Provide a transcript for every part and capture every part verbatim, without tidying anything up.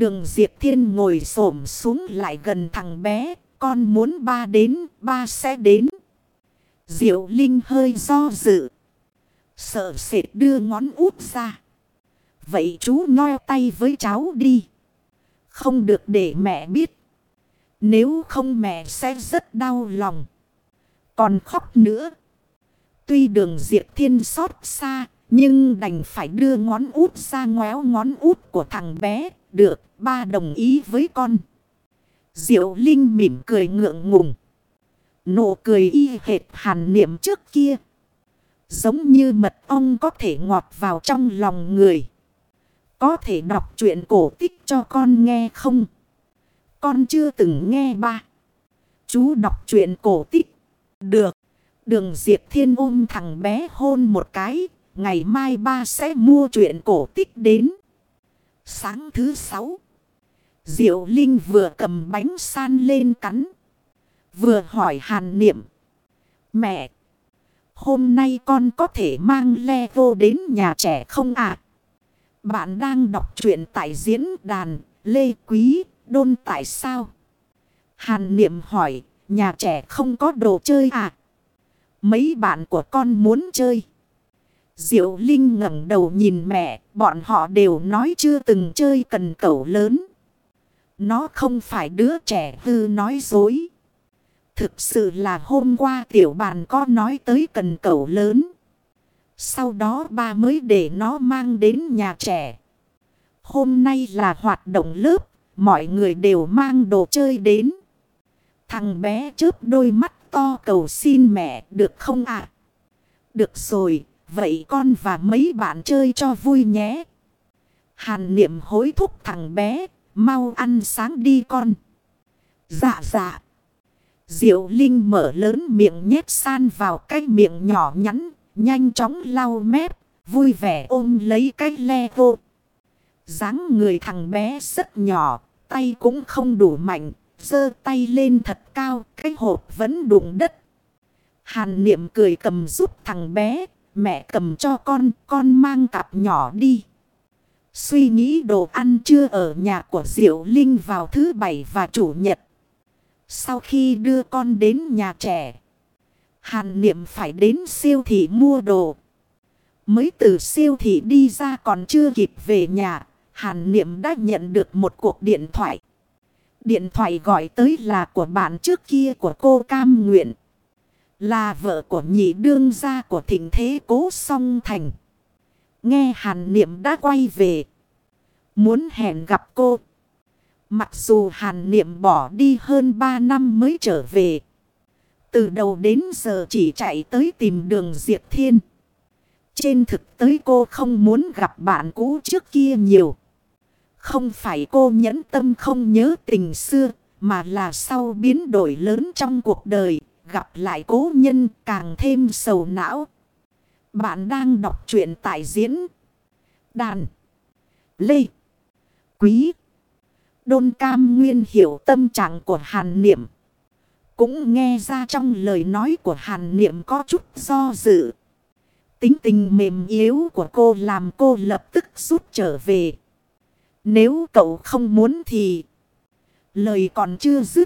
Đường Diệp Thiên ngồi xổm xuống lại gần thằng bé. Con muốn ba đến, ba sẽ đến. Diệu Linh hơi do dự. Sợ sệt đưa ngón út ra. Vậy chú ngoe tay với cháu đi. Không được để mẹ biết. Nếu không mẹ sẽ rất đau lòng. Còn khóc nữa. Tuy Đường Diệp Thiên xót xa. Nhưng đành phải đưa ngón út ra ngoéo ngón út của thằng bé. Được, ba đồng ý với con. Diệu Linh mỉm cười ngượng ngùng. Nụ cười y hệt Hàn Niệm trước kia. Giống như mật ong có thể ngọt vào trong lòng người. Có thể đọc truyện cổ tích cho con nghe không? Con chưa từng nghe ba. Chú đọc truyện cổ tích. Được. Đường Diệp Thiên ôm thằng bé hôn một cái. Ngày mai ba sẽ mua truyện cổ tích đến. Sáng thứ sáu. Diệu Linh vừa cầm bánh san lên cắn. Vừa hỏi Hàn Niệm. Mẹ. Hôm nay con có thể mang Lego đến nhà trẻ không ạ? Bạn đang đọc truyện tại diễn đàn Lê Quý Đôn tại sao? Hàn Niệm hỏi. Nhà trẻ không có đồ chơi à? Mấy bạn của con muốn chơi. Diệu Linh ngẩng đầu nhìn mẹ. Bọn họ đều nói chưa từng chơi cần cẩu lớn. Nó không phải đứa trẻ hư nói dối. Thực sự là hôm qua tiểu bàn có nói tới cần cẩu lớn. Sau đó ba mới để nó mang đến nhà trẻ. Hôm nay là hoạt động lớp. Mọi người đều mang đồ chơi đến. Thằng bé chớp đôi mắt to cầu xin mẹ được không ạ? Được rồi, vậy con và mấy bạn chơi cho vui nhé. Hàn Niệm hối thúc thằng bé. Mau ăn sáng đi con. Dạ dạ. Diệu Linh mở lớn miệng nhét san vào cái miệng nhỏ nhắn. Nhanh chóng lau mép. Vui vẻ ôm lấy cái Lego. Dáng người thằng bé rất nhỏ. Tay cũng không đủ mạnh. Giơ tay lên thật cao. Cái hộp vẫn đụng đất. Hàn Niệm cười cầm giúp thằng bé. Mẹ cầm cho con. Con mang cặp nhỏ đi. Suy nghĩ đồ ăn trưa ở nhà của Diệu Linh vào thứ bảy và chủ nhật. Sau khi đưa con đến nhà trẻ, Hàn Niệm phải đến siêu thị mua đồ. Mới từ siêu thị đi ra còn chưa kịp về nhà, Hàn Niệm đã nhận được một cuộc điện thoại. Điện thoại gọi tới là của bạn trước kia của cô Cam Nguyện. Là vợ của nhị đương gia của Thịnh Thế Cố Song Thành. Nghe Hàn Niệm đã quay về. Muốn hẹn gặp cô. Mặc dù Hàn Niệm bỏ đi hơn ba năm mới trở về. Từ đầu đến giờ chỉ chạy tới tìm Đường Diệp Thiên. Trên thực tế cô không muốn gặp bạn cũ trước kia nhiều. Không phải cô nhẫn tâm không nhớ tình xưa. Mà là sau biến đổi lớn trong cuộc đời. Gặp lại cố nhân càng thêm sầu não. Bạn đang đọc truyện tại diễn đàn Lê Quý Đôn. Cam Nguyên hiểu tâm trạng của Hàn Niệm. Cũng nghe ra trong lời nói của Hàn Niệm có chút do dự. Tính tình mềm yếu của cô làm cô lập tức rút trở về. Nếu cậu không muốn thì... Lời còn chưa dứt.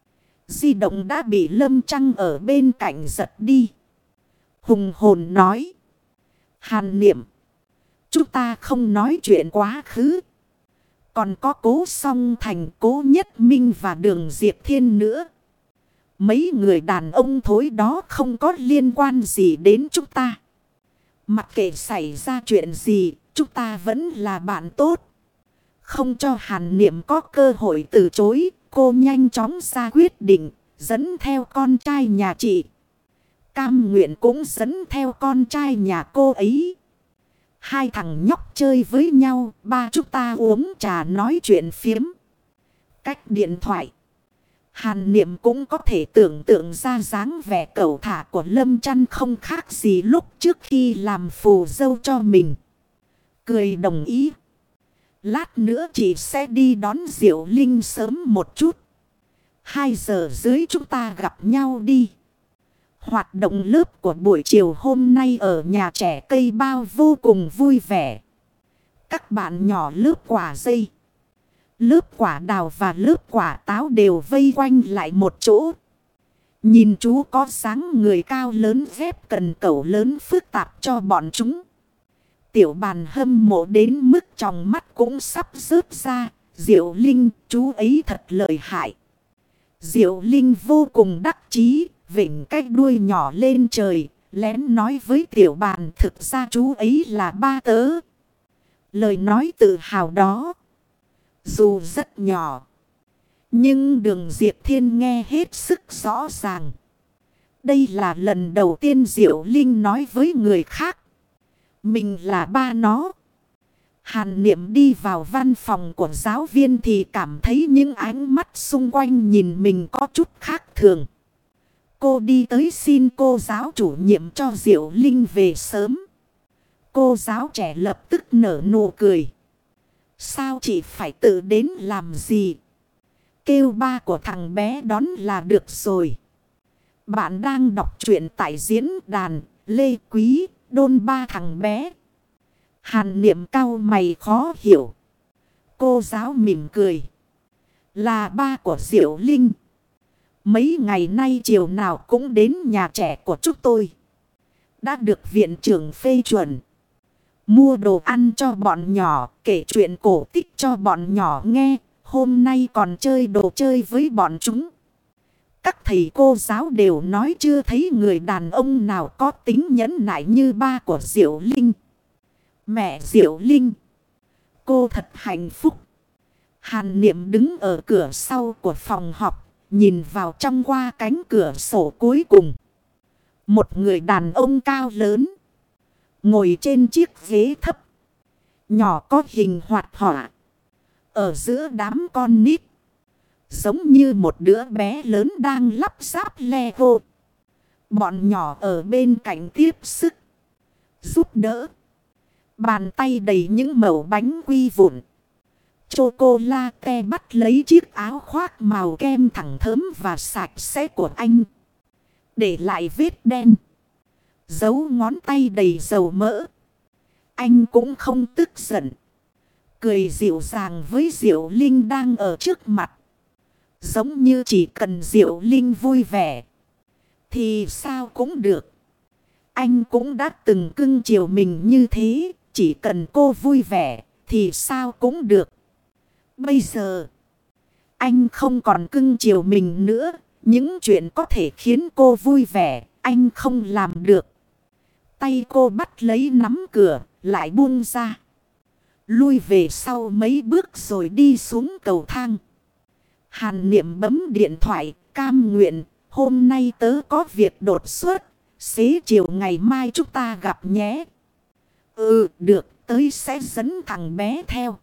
Di động đã bị Lâm Trăng ở bên cạnh giật đi. Hùng hồn nói. Hàn Niệm. Chúng ta không nói chuyện quá khứ. Còn có Cố Song Thành, Cố Nhất Minh và Đường Diệp Thiên nữa. Mấy người đàn ông thối đó không có liên quan gì đến chúng ta. Mặc kệ xảy ra chuyện gì, chúng ta vẫn là bạn tốt. Không cho Hàn Niệm có cơ hội từ chối, cô nhanh chóng ra quyết định, dẫn theo con trai nhà chị. Cam Nguyện cũng dẫn theo con trai nhà cô ấy. Hai thằng nhóc chơi với nhau, ba chúng ta uống trà nói chuyện phiếm. Cách điện thoại, Hàn Niệm cũng có thể tưởng tượng ra dáng vẻ cẩu thả của Lâm Trăn không khác gì lúc trước khi làm phù dâu cho mình. Cười đồng ý. Lát nữa chị sẽ đi đón Diệu Linh sớm một chút. Hai giờ dưới chúng ta gặp nhau đi. Hoạt động lớp của buổi chiều hôm nay ở nhà trẻ cây bao vô cùng vui vẻ. Các bạn nhỏ lớp quả dây, Lớp quả đào và lớp quả táo đều vây quanh lại một chỗ. Nhìn chú có dáng người cao lớn ghép cần cẩu lớn phức tạp cho bọn chúng. Tiểu bàn hâm mộ đến mức trong mắt cũng sắp rớt ra. Diệu Linh, chú ấy thật lợi hại. Diệu Linh vô cùng đắc chí, vểnh cái đuôi nhỏ lên trời, lén nói với tiểu bàn thực ra chú ấy là ba tớ. Lời nói tự hào đó, dù rất nhỏ, nhưng Đường Diệp Thiên nghe hết sức rõ ràng. Đây là lần đầu tiên Diệu Linh nói với người khác mình là ba nó. Hàn Niệm đi vào văn phòng của giáo viên thì cảm thấy những ánh mắt xung quanh nhìn mình có chút khác thường. Cô đi tới xin cô giáo chủ nhiệm cho Diệu Linh về sớm. Cô giáo trẻ lập tức nở nụ cười. Sao chị phải tự đến làm gì? Kêu ba của thằng bé đón là được rồi. Bạn đang đọc truyện tại diễn đàn Lê Quý đôn ba thằng bé. Hàn Niệm cau mày khó hiểu. Cô giáo mỉm cười. Là ba của Diệu Linh. Mấy ngày nay chiều nào cũng đến nhà trẻ của chúng tôi. Đã được viện trưởng phê chuẩn. Mua đồ ăn cho bọn nhỏ, kể chuyện cổ tích cho bọn nhỏ nghe. Hôm nay còn chơi đồ chơi với bọn chúng. Các thầy cô giáo đều nói chưa thấy người đàn ông nào có tính nhẫn nại như ba của Diệu Linh. Mẹ Diệu Linh, cô thật hạnh phúc. Hàn Niệm đứng ở cửa sau của phòng học, nhìn vào trong qua cánh cửa sổ cuối cùng. Một người đàn ông cao lớn, ngồi trên chiếc ghế thấp, nhỏ có hình hoạt họa. Ở giữa đám con nít, giống như một đứa bé lớn đang lắp ráp Lego. Bọn nhỏ ở bên cạnh tiếp sức, giúp đỡ. Bàn tay đầy những mẩu bánh quy vụn. Chocolate bắt lấy chiếc áo khoác màu kem thẳng thớm và sạch sẽ của anh. Để lại vết đen. Dấu ngón tay đầy dầu mỡ. Anh cũng không tức giận. Cười dịu dàng với Diệu Linh đang ở trước mặt. Giống như chỉ cần Diệu Linh vui vẻ thì sao cũng được. Anh cũng đã từng cưng chiều mình như thế. Chỉ cần cô vui vẻ thì sao cũng được. Bây giờ anh không còn cưng chiều mình nữa. Những chuyện có thể khiến cô vui vẻ anh không làm được. Tay cô bắt lấy nắm cửa lại buông ra. Lui về sau mấy bước rồi đi xuống cầu thang. Hàn Niệm bấm điện thoại. Cam nguyện, hôm nay tớ có việc đột xuất. Xế chiều ngày mai chúng ta gặp nhé. Ừ, được, tớ sẽ dẫn thằng bé theo.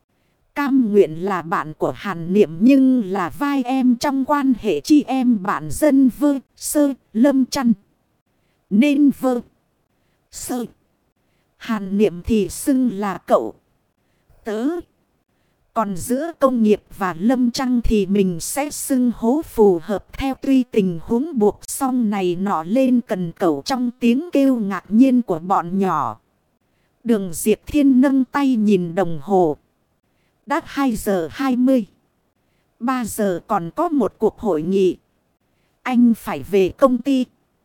Cam nguyện là bạn của Hàn Niệm nhưng là vai em trong quan hệ chị em bạn dân vơ, sơ, lâm chăn. Nên vơ, sơ. Hàn Niệm thì xưng là cậu, tớ. Còn giữa công nghiệp và lâm trăng thì mình sẽ xưng hố phù hợp theo tuy tình huống buộc xong này nọ lên cần cẩu trong tiếng kêu ngạc nhiên của bọn nhỏ. Đường Diệp Thiên nâng tay nhìn đồng hồ. Đã hai giờ hai mươi. ba giờ còn có một cuộc hội nghị. Anh phải về công ty.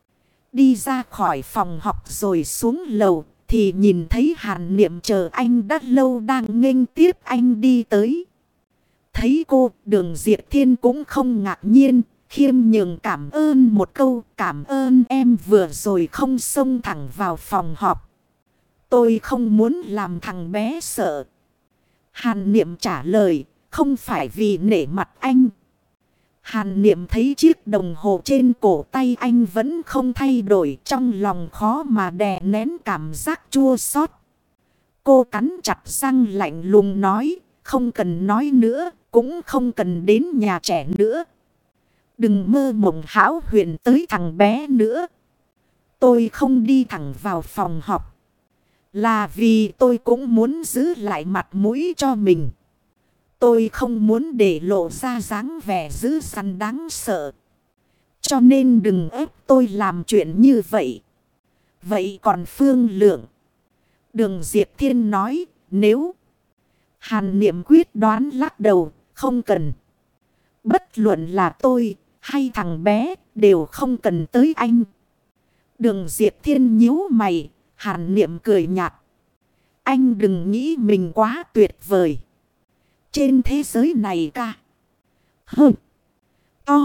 Đi ra khỏi phòng học rồi xuống lầu. Thì nhìn thấy Hàn Niệm chờ anh đã lâu đang nghênh tiếp anh đi tới. Thấy cô, Đường Diệp Thiên cũng không ngạc nhiên. Khiêm nhường cảm ơn một câu. Cảm ơn em vừa rồi không xông thẳng vào phòng họp. Tôi không muốn làm thằng bé sợ. Hàn Niệm trả lời, không phải vì nể mặt anh. Hàn Niệm thấy chiếc đồng hồ trên cổ tay anh vẫn không thay đổi, trong lòng khó mà đè nén cảm giác chua xót. Cô cắn chặt răng lạnh lùng nói, không cần nói nữa, cũng không cần đến nhà trẻ nữa. Đừng mơ mộng hão huyền tới thằng bé nữa. Tôi không đi thẳng vào phòng họp. Là vì tôi cũng muốn giữ lại mặt mũi cho mình. Tôi không muốn để lộ ra dáng vẻ dữ dằn đáng sợ. Cho nên đừng ép tôi làm chuyện như vậy. Vậy còn Phương Lượng? Đường Diệp Thiên nói, nếu Hàn Niệm quyết đoán lắc đầu, không cần. Bất luận là tôi hay thằng bé đều không cần tới anh. Đường Diệp Thiên nhíu mày, Hàn Niệm cười nhạt. Anh đừng nghĩ mình quá tuyệt vời. Trên thế giới này ca. Hơ. To.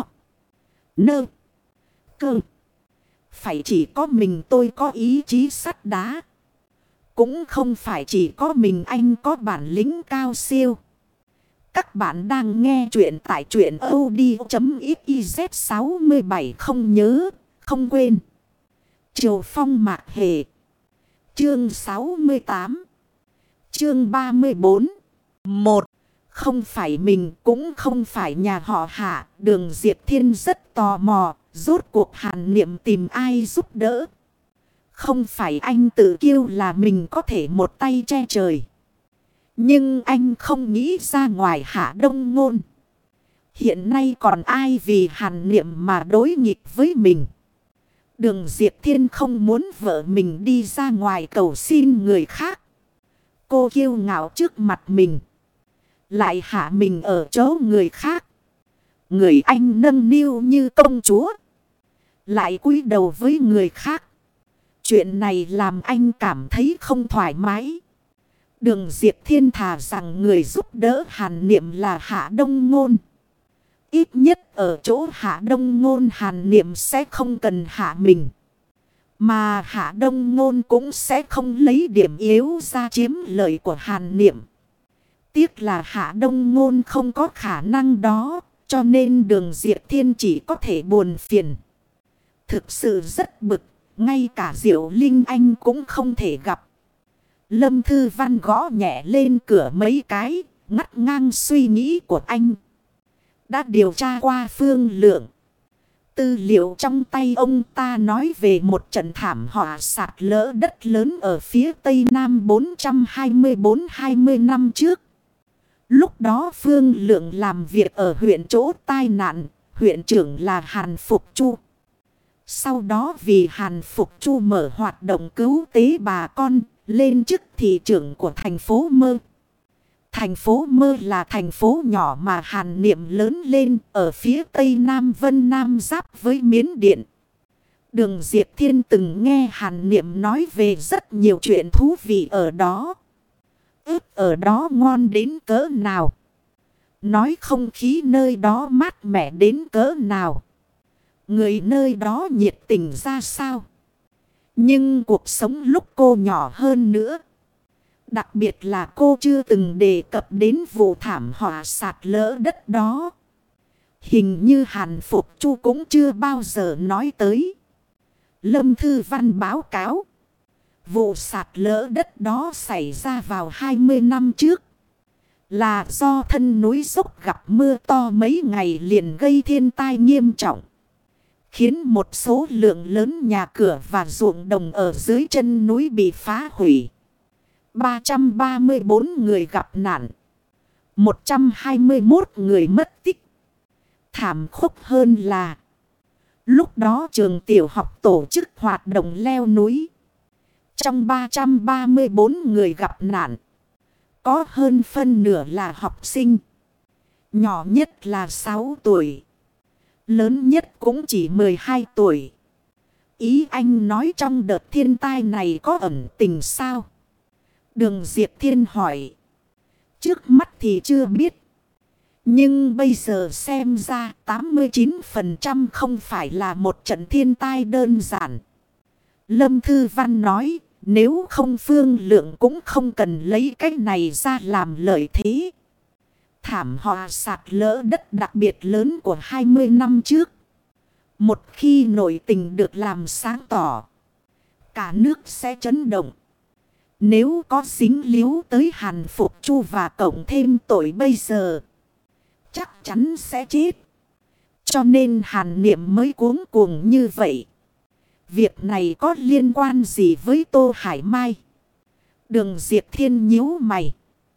Nơ. Cơ. Phải chỉ có mình tôi có ý chí sắt đá. Cũng không phải chỉ có mình anh có bản lĩnh cao siêu. Các bạn đang nghe chuyện tại truyện audio chấm xyz sáu bảy không nhớ, không quên. Triều Phong Mạc Hề. Chương sáu mươi tám. Chương ba mươi bốn. Một. Không phải mình cũng không phải nhà họ Hạ. Đường Diệp Thiên rất tò mò. Rốt cuộc Hàn Niệm tìm ai giúp đỡ. Không phải anh tự kiêu là mình có thể một tay che trời. Nhưng anh không nghĩ ra ngoài Hạ Đông Ngôn. Hiện nay còn ai vì Hàn Niệm mà đối nghịch với mình. Đường Diệp Thiên không muốn vợ mình đi ra ngoài cầu xin người khác. Cô kiêu ngạo trước mặt mình. Lại hạ mình ở chỗ người khác. Người anh nâng niu như công chúa. Lại cúi đầu với người khác. Chuyện này làm anh cảm thấy không thoải mái. Đường Diệp Thiên thà rằng người giúp đỡ Hàn Niệm là Hạ Đông Ngôn. Ít nhất ở chỗ Hạ Đông Ngôn Hàn Niệm sẽ không cần hạ mình. Mà Hạ Đông Ngôn cũng sẽ không lấy điểm yếu ra chiếm lợi của Hàn Niệm. Tiếc là Hạ Đông Ngôn không có khả năng đó. Cho nên đường Diệp Thiên chỉ có thể buồn phiền. Thực sự rất bực. Ngay cả Diệu Linh Anh cũng không thể gặp. Lâm Thư Văn gõ nhẹ lên cửa mấy cái. Ngắt ngang suy nghĩ của anh. Đã điều tra qua Phương Lượng. Tư liệu trong tay ông ta nói về một trận thảm họa sạt lở đất lớn ở phía tây nam bốn trăm hai mươi bốn hai mươi năm trước. Lúc đó Phương Lượng làm việc ở huyện chỗ tai nạn, huyện trưởng là Hàn Phục Chu. Sau đó vì Hàn Phục Chu mở hoạt động cứu tế bà con, lên chức thị trưởng của thành phố Mơ. Thành phố Mơ là thành phố nhỏ mà Hàn Niệm lớn lên ở phía tây Nam Vân Nam giáp với Miến Điện. Đường Diệp Thiên từng nghe Hàn Niệm nói về rất nhiều chuyện thú vị ở đó. Ướp ở đó ngon đến cỡ nào. Nói không khí nơi đó mát mẻ đến cỡ nào. Người nơi đó nhiệt tình ra sao. Nhưng cuộc sống lúc cô nhỏ hơn nữa. Đặc biệt là cô chưa từng đề cập đến vụ thảm họa sạt lở đất đó. Hình như Hàn Phục Chu cũng chưa bao giờ nói tới. Lâm Thư Văn báo cáo. Vụ sạt lở đất đó xảy ra vào hai mươi năm trước. Là do thân núi dốc gặp mưa to mấy ngày liền gây thiên tai nghiêm trọng. Khiến một số lượng lớn nhà cửa và ruộng đồng ở dưới chân núi bị phá hủy. ba trăm ba mươi bốn người gặp nạn. một trăm hai mươi mốt người mất tích. Thảm khốc hơn là. Lúc đó trường tiểu học tổ chức hoạt động leo núi. Trong ba trăm ba mươi bốn người gặp nạn. Có hơn phân nửa là học sinh. Nhỏ nhất là sáu tuổi. Lớn nhất cũng chỉ mười hai tuổi. Ý anh nói trong đợt thiên tai này có ẩn tình sao? Đường Diệp Thiên hỏi. Trước mắt thì chưa biết. Nhưng bây giờ xem ra tám mươi chín phần trăm không phải là một trận thiên tai đơn giản. Lâm Thư Văn nói. Nếu không Phương Lượng cũng không cần lấy cái này ra làm lợi thế. Thảm họa sạt lở đất đặc biệt lớn của hai mươi năm trước. Một khi nội tình được làm sáng tỏ. Cả nước sẽ chấn động. Nếu có dính líu tới Hàn Phục Chu và cộng thêm tội bây giờ. Chắc chắn sẽ chết. Cho nên Hàn Niệm mới cuống cuồng như vậy. Việc này có liên quan gì với Tô Hải Mai? Đường Diệp Thiên nhíu mày.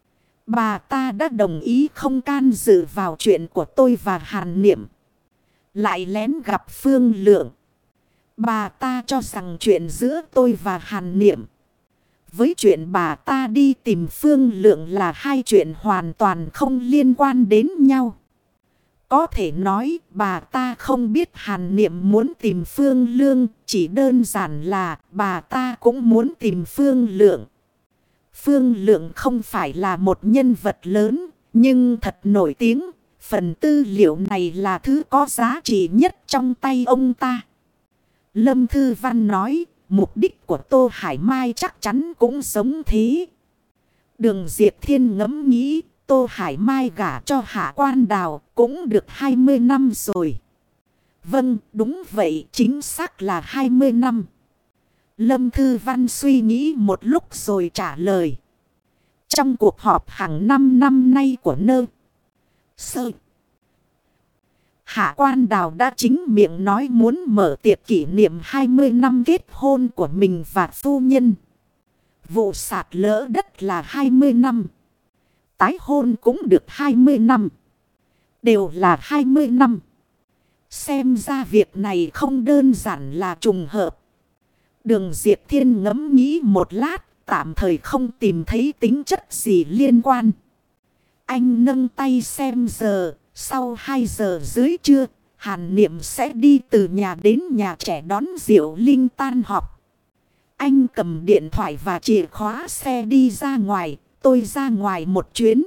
Bà ta đã đồng ý không can dự vào chuyện của tôi và Hàn Niệm. Lại lén gặp Phương Lượng. Bà ta cho rằng chuyện giữa tôi và Hàn Niệm với chuyện bà ta đi tìm Phương Lượng là hai chuyện hoàn toàn không liên quan đến nhau. Có thể nói bà ta không biết Hàn Niệm muốn tìm Phương Lương, chỉ đơn giản là bà ta cũng muốn tìm Phương Lượng. Phương Lượng không phải là một nhân vật lớn, nhưng thật nổi tiếng. Phần tư liệu này là thứ có giá trị nhất trong tay ông ta. Lâm Thư Văn nói, mục đích của Tô Hải Mai chắc chắn cũng giống thế. Đường Diệp Thiên ngẫm nghĩ, Tô Hải Mai gả cho Hạ Quan Đào cũng được hai mươi năm rồi. Vâng, đúng vậy, chính xác là hai mươi năm. Lâm Thư Văn suy nghĩ một lúc rồi trả lời. Trong cuộc họp hàng năm năm nay của Nơ Sơ, Hạ Quan Đào đã chính miệng nói muốn mở tiệc kỷ niệm hai mươi năm kết hôn của mình và phu nhân. Vụ sạt lỡ đất là hai mươi năm. Tái hôn cũng được hai mươi năm. Đều là hai mươi năm. Xem ra việc này không đơn giản là trùng hợp. Đường Diệp Thiên ngẫm nghĩ một lát, tạm thời không tìm thấy tính chất gì liên quan. Anh nâng tay xem giờ, sau hai giờ dưới trưa, Hàn Niệm sẽ đi từ nhà đến nhà trẻ đón Diệu Linh tan họp. Anh cầm điện thoại và chìa khóa xe đi ra ngoài, tôi ra ngoài một chuyến.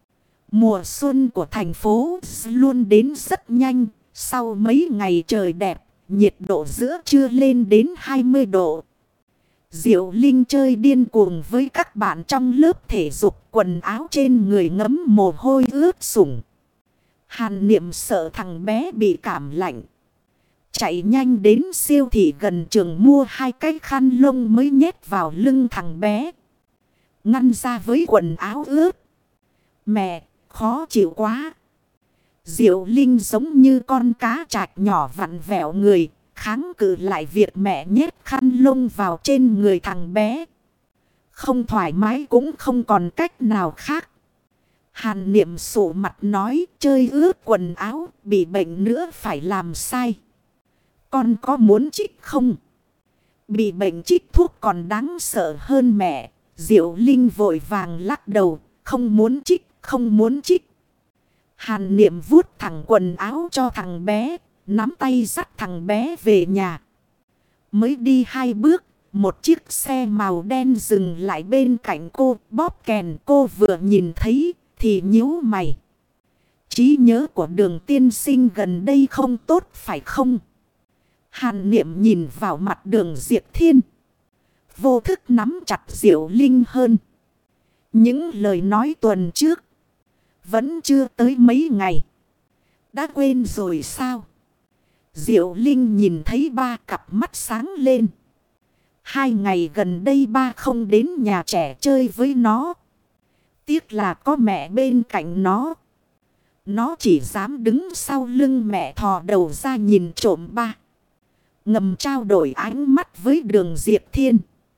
Mùa xuân của thành phố luôn đến rất nhanh, sau mấy ngày trời đẹp, nhiệt độ giữa trưa lên đến hai mươi độ. Diệu Linh chơi điên cuồng với các bạn trong lớp thể dục, quần áo trên người ngấm mồ hôi ướt sũng. Hàn Niệm sợ thằng bé bị cảm lạnh, chạy nhanh đến siêu thị gần trường mua hai cái khăn lông mới nhét vào lưng thằng bé, ngăn ra với quần áo ướt. Mẹ, khó chịu quá. Diệu Linh giống như con cá trạch nhỏ vặn vẹo người, kháng cự lại việc mẹ nhét khăn lông vào trên người thằng bé. Không thoải mái cũng không còn cách nào khác. Hàn Niệm sụ mặt nói, chơi ướt quần áo, bị bệnh nữa phải làm sai. Con có muốn trích không? Bị bệnh trích thuốc còn đáng sợ hơn mẹ. Diệu Linh vội vàng lắc đầu, không muốn trích, không muốn trích. Hàn Niệm vuốt thẳng quần áo cho thằng bé, nắm tay dắt thằng bé về nhà. Mới đi hai bước, một chiếc xe màu đen dừng lại bên cạnh cô, bóp kèn. Cô vừa nhìn thấy thì nhíu mày. Trí nhớ của Đường tiên sinh gần đây không tốt phải không? Hàn Niệm nhìn vào mặt Đường Diệp Thiên, vô thức nắm chặt Diệu Linh hơn. Những lời nói tuần trước, vẫn chưa tới mấy ngày, đã quên rồi sao? Diệu Linh nhìn thấy ba cặp mắt sáng lên. Hai ngày gần đây ba không đến nhà trẻ chơi với nó. Tiếc là có mẹ bên cạnh nó. Nó chỉ dám đứng sau lưng mẹ thò đầu ra nhìn trộm ba. Ngầm trao đổi ánh mắt với Đường Diệp Thiên.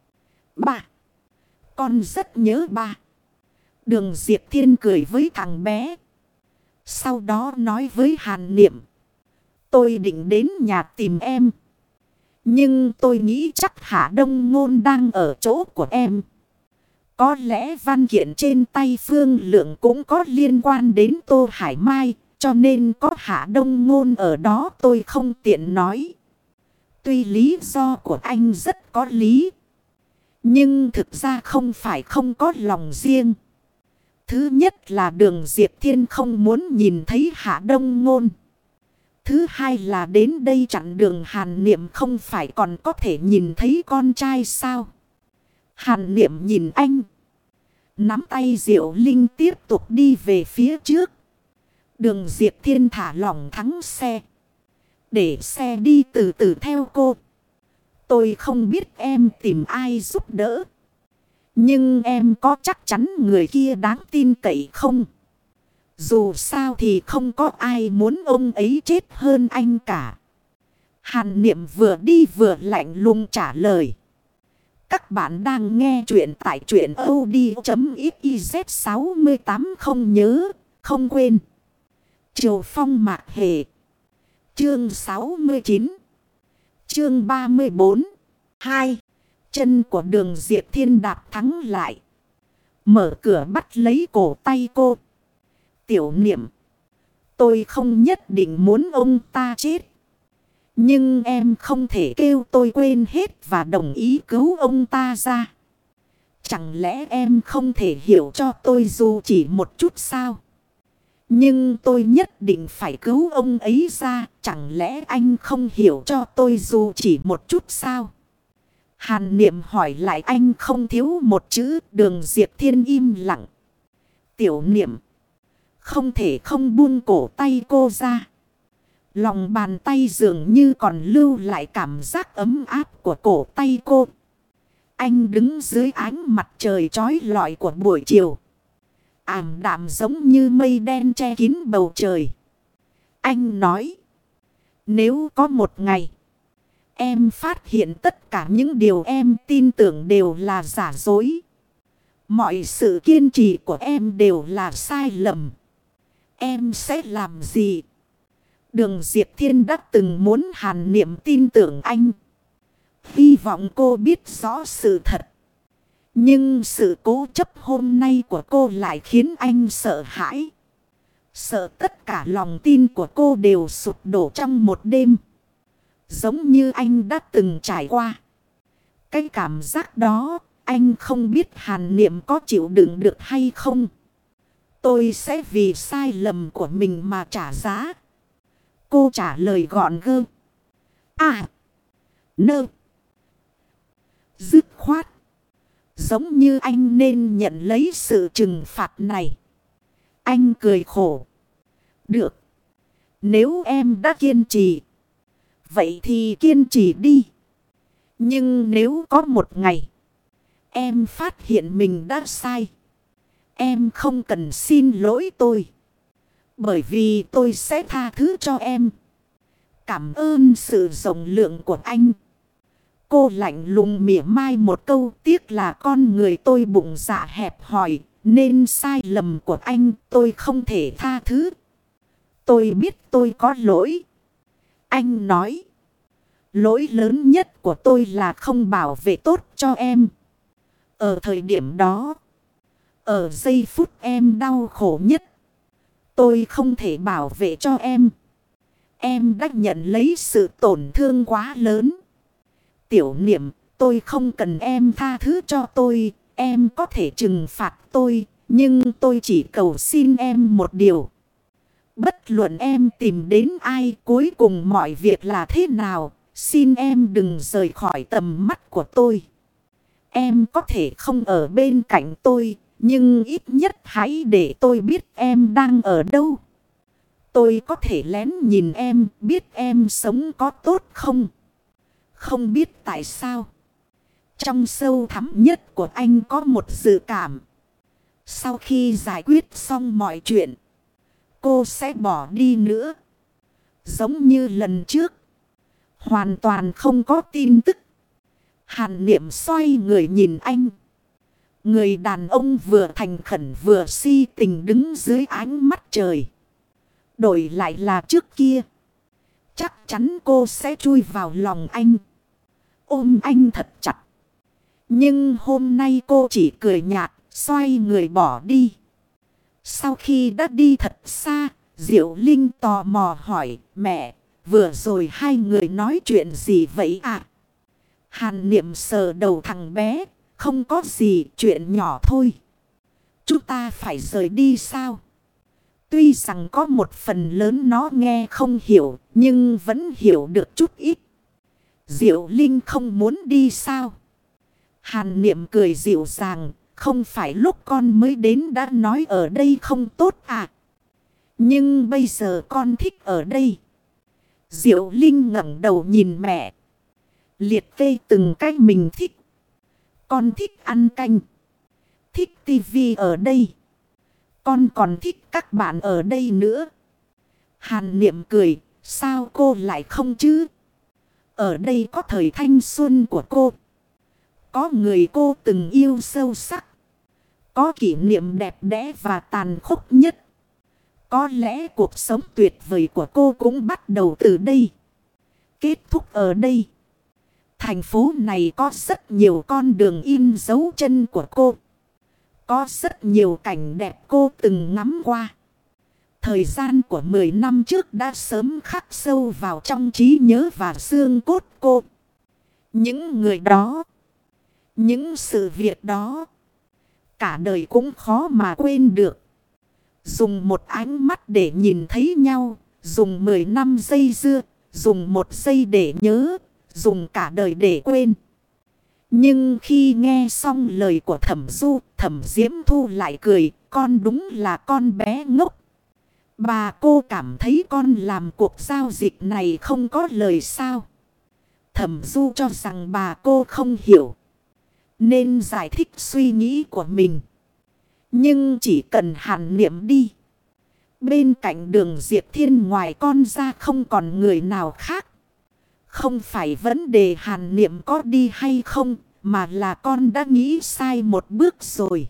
Ba, con rất nhớ ba. Đường Diệp Thiên cười với thằng bé. Sau đó nói với Hàn Niệm. Tôi định đến nhà tìm em. Nhưng tôi nghĩ chắc Hạ Đông Ngôn đang ở chỗ của em. Có lẽ văn kiện trên tay Phương Lượng cũng có liên quan đến Tô Hải Mai. Cho nên có Hạ Đông Ngôn ở đó tôi không tiện nói. Tuy lý do của anh rất có lý, nhưng thực ra không phải không có lòng riêng. Thứ nhất là Đường Diệp Thiên không muốn nhìn thấy Hạ Đông Ngôn. Thứ hai là đến đây chặn đường Hàn Niệm không phải còn có thể nhìn thấy con trai sao? Hàn Niệm nhìn anh, nắm tay Diệu Linh tiếp tục đi về phía trước. Đường Diệp Thiên thả lỏng thắng xe, để xe đi từ từ theo cô. Tôi không biết em tìm ai giúp đỡ, nhưng em có chắc chắn người kia đáng tin cậy không? Dù sao thì không có ai muốn ông ấy chết hơn anh cả. Hàn Niệm vừa đi vừa lạnh lùng trả lời. Các bạn đang nghe chuyện tại truyện audio chấm xyz sáu tám. Không nhớ, không quên. Triều Phong Mạc Hề. Chương sáu mươi chín. Chương ba mươi bốn. hai. Chân của Đường Diệp Thiên đạp thắng lại. Mở cửa bắt lấy cổ tay cô. Tiểu Niệm, tôi không nhất định muốn ông ta chết. Nhưng em không thể kêu tôi quên hết và đồng ý cứu ông ta ra. Chẳng lẽ em không thể hiểu cho tôi dù chỉ một chút sao? Nhưng tôi nhất định phải cứu ông ấy ra. Chẳng lẽ anh không hiểu cho tôi dù chỉ một chút sao? Hàn Niệm hỏi lại. Anh không thiếu một chữ. Đường Diệp Thiên im lặng. Tiểu Niệm không thể không buông cổ tay cô ra. Lòng bàn tay dường như còn lưu lại cảm giác ấm áp của cổ tay cô. Anh đứng dưới ánh mặt trời chói lọi của buổi chiều. Ảm đạm giống như mây đen che kín bầu trời. Anh nói, nếu có một ngày em phát hiện tất cả những điều em tin tưởng đều là giả dối, mọi sự kiên trì của em đều là sai lầm, em sẽ làm gì? Đường Diệp Thiên đã từng muốn Hàn Niệm tin tưởng anh. Hy vọng cô biết rõ sự thật. Nhưng sự cố chấp hôm nay của cô lại khiến anh sợ hãi. Sợ tất cả lòng tin của cô đều sụp đổ trong một đêm. Giống như anh đã từng trải qua. Cái cảm giác đó, anh không biết Hàn Niệm có chịu đựng được hay không. Tôi sẽ vì sai lầm của mình mà trả giá. Cô trả lời gọn gơ. À. Nơ. Dứt khoát. Giống như anh nên nhận lấy sự trừng phạt này. Anh cười khổ. Được. Nếu em đã kiên trì, vậy thì kiên trì đi. Nhưng nếu có một ngày em phát hiện mình đã sai, em không cần xin lỗi tôi. Bởi vì tôi sẽ tha thứ cho em. Cảm ơn sự rộng lượng của anh. Cô lạnh lùng mỉa mai một câu. Tiếc là con người tôi bụng dạ hẹp hòi, nên sai lầm của anh tôi không thể tha thứ. Tôi biết tôi có lỗi. Anh nói, lỗi lớn nhất của tôi là không bảo vệ tốt cho em. Ở thời điểm đó, ở giây phút em đau khổ nhất, tôi không thể bảo vệ cho em. Em đã nhận lấy sự tổn thương quá lớn. Tiểu Niệm, tôi không cần em tha thứ cho tôi. Em có thể trừng phạt tôi, nhưng tôi chỉ cầu xin em một điều. Bất luận em tìm đến ai, cuối cùng mọi việc là thế nào, xin em đừng rời khỏi tầm mắt của tôi. Em có thể không ở bên cạnh tôi, nhưng ít nhất hãy để tôi biết em đang ở đâu. Tôi có thể lén nhìn em, biết em sống có tốt không? Không biết tại sao, trong sâu thẳm nhất của anh có một dự cảm. Sau khi giải quyết xong mọi chuyện, cô sẽ bỏ đi nữa. Giống như lần trước, hoàn toàn không có tin tức. Hàn Niệm xoay người nhìn anh. Người đàn ông vừa thành khẩn vừa si tình đứng dưới ánh mắt trời. Đổi lại là trước kia, chắc chắn cô sẽ chui vào lòng anh, ôm anh thật chặt. Nhưng hôm nay cô chỉ cười nhạt, xoay người bỏ đi. Sau khi đã đi thật xa, Diệu Linh tò mò hỏi, mẹ, vừa rồi hai người nói chuyện gì vậy à? Hàn Niệm sờ đầu thằng bé, không có gì, chuyện nhỏ thôi. Chúng ta phải rời đi sao? Tuy rằng có một phần lớn nó nghe không hiểu, nhưng vẫn hiểu được chút ít. Diệu Linh không muốn đi sao? Hàn Niệm cười dịu dàng, không phải lúc con mới đến đã nói ở đây không tốt à? Nhưng bây giờ con thích ở đây. Diệu Linh ngẩng đầu nhìn mẹ, liệt kê từng cái mình thích. Con thích ăn canh, thích tivi ở đây. Con còn thích các bạn ở đây nữa. Hàn Niệm cười, sao cô lại không chứ? Ở đây có thời thanh xuân của cô, có người cô từng yêu sâu sắc, có kỷ niệm đẹp đẽ và tàn khốc nhất. Có lẽ cuộc sống tuyệt vời của cô cũng bắt đầu từ đây, kết thúc ở đây. Thành phố này có rất nhiều con đường in dấu chân của cô. Có rất nhiều cảnh đẹp cô từng ngắm qua. Thời gian của mười năm trước đã sớm khắc sâu vào trong trí nhớ và xương cốt cô. Những người đó, những sự việc đó, cả đời cũng khó mà quên được. Dùng một ánh mắt để nhìn thấy nhau, dùng mười năm dây dưa, dùng một giây để nhớ, dùng cả đời để quên. Nhưng khi nghe xong lời của Thẩm Du, Thẩm Diễm Thu lại cười, con đúng là con bé ngốc. Bà cô cảm thấy con làm cuộc giao dịch này không có lời sao. Thẩm Du cho rằng bà cô không hiểu, nên giải thích suy nghĩ của mình. Nhưng chỉ cần Hàn Niệm đi, bên cạnh Đường Diệp Thiên ngoài con ra không còn người nào khác. Không phải vấn đề Hàn Niệm có đi hay không, mà là con đã nghĩ sai một bước rồi.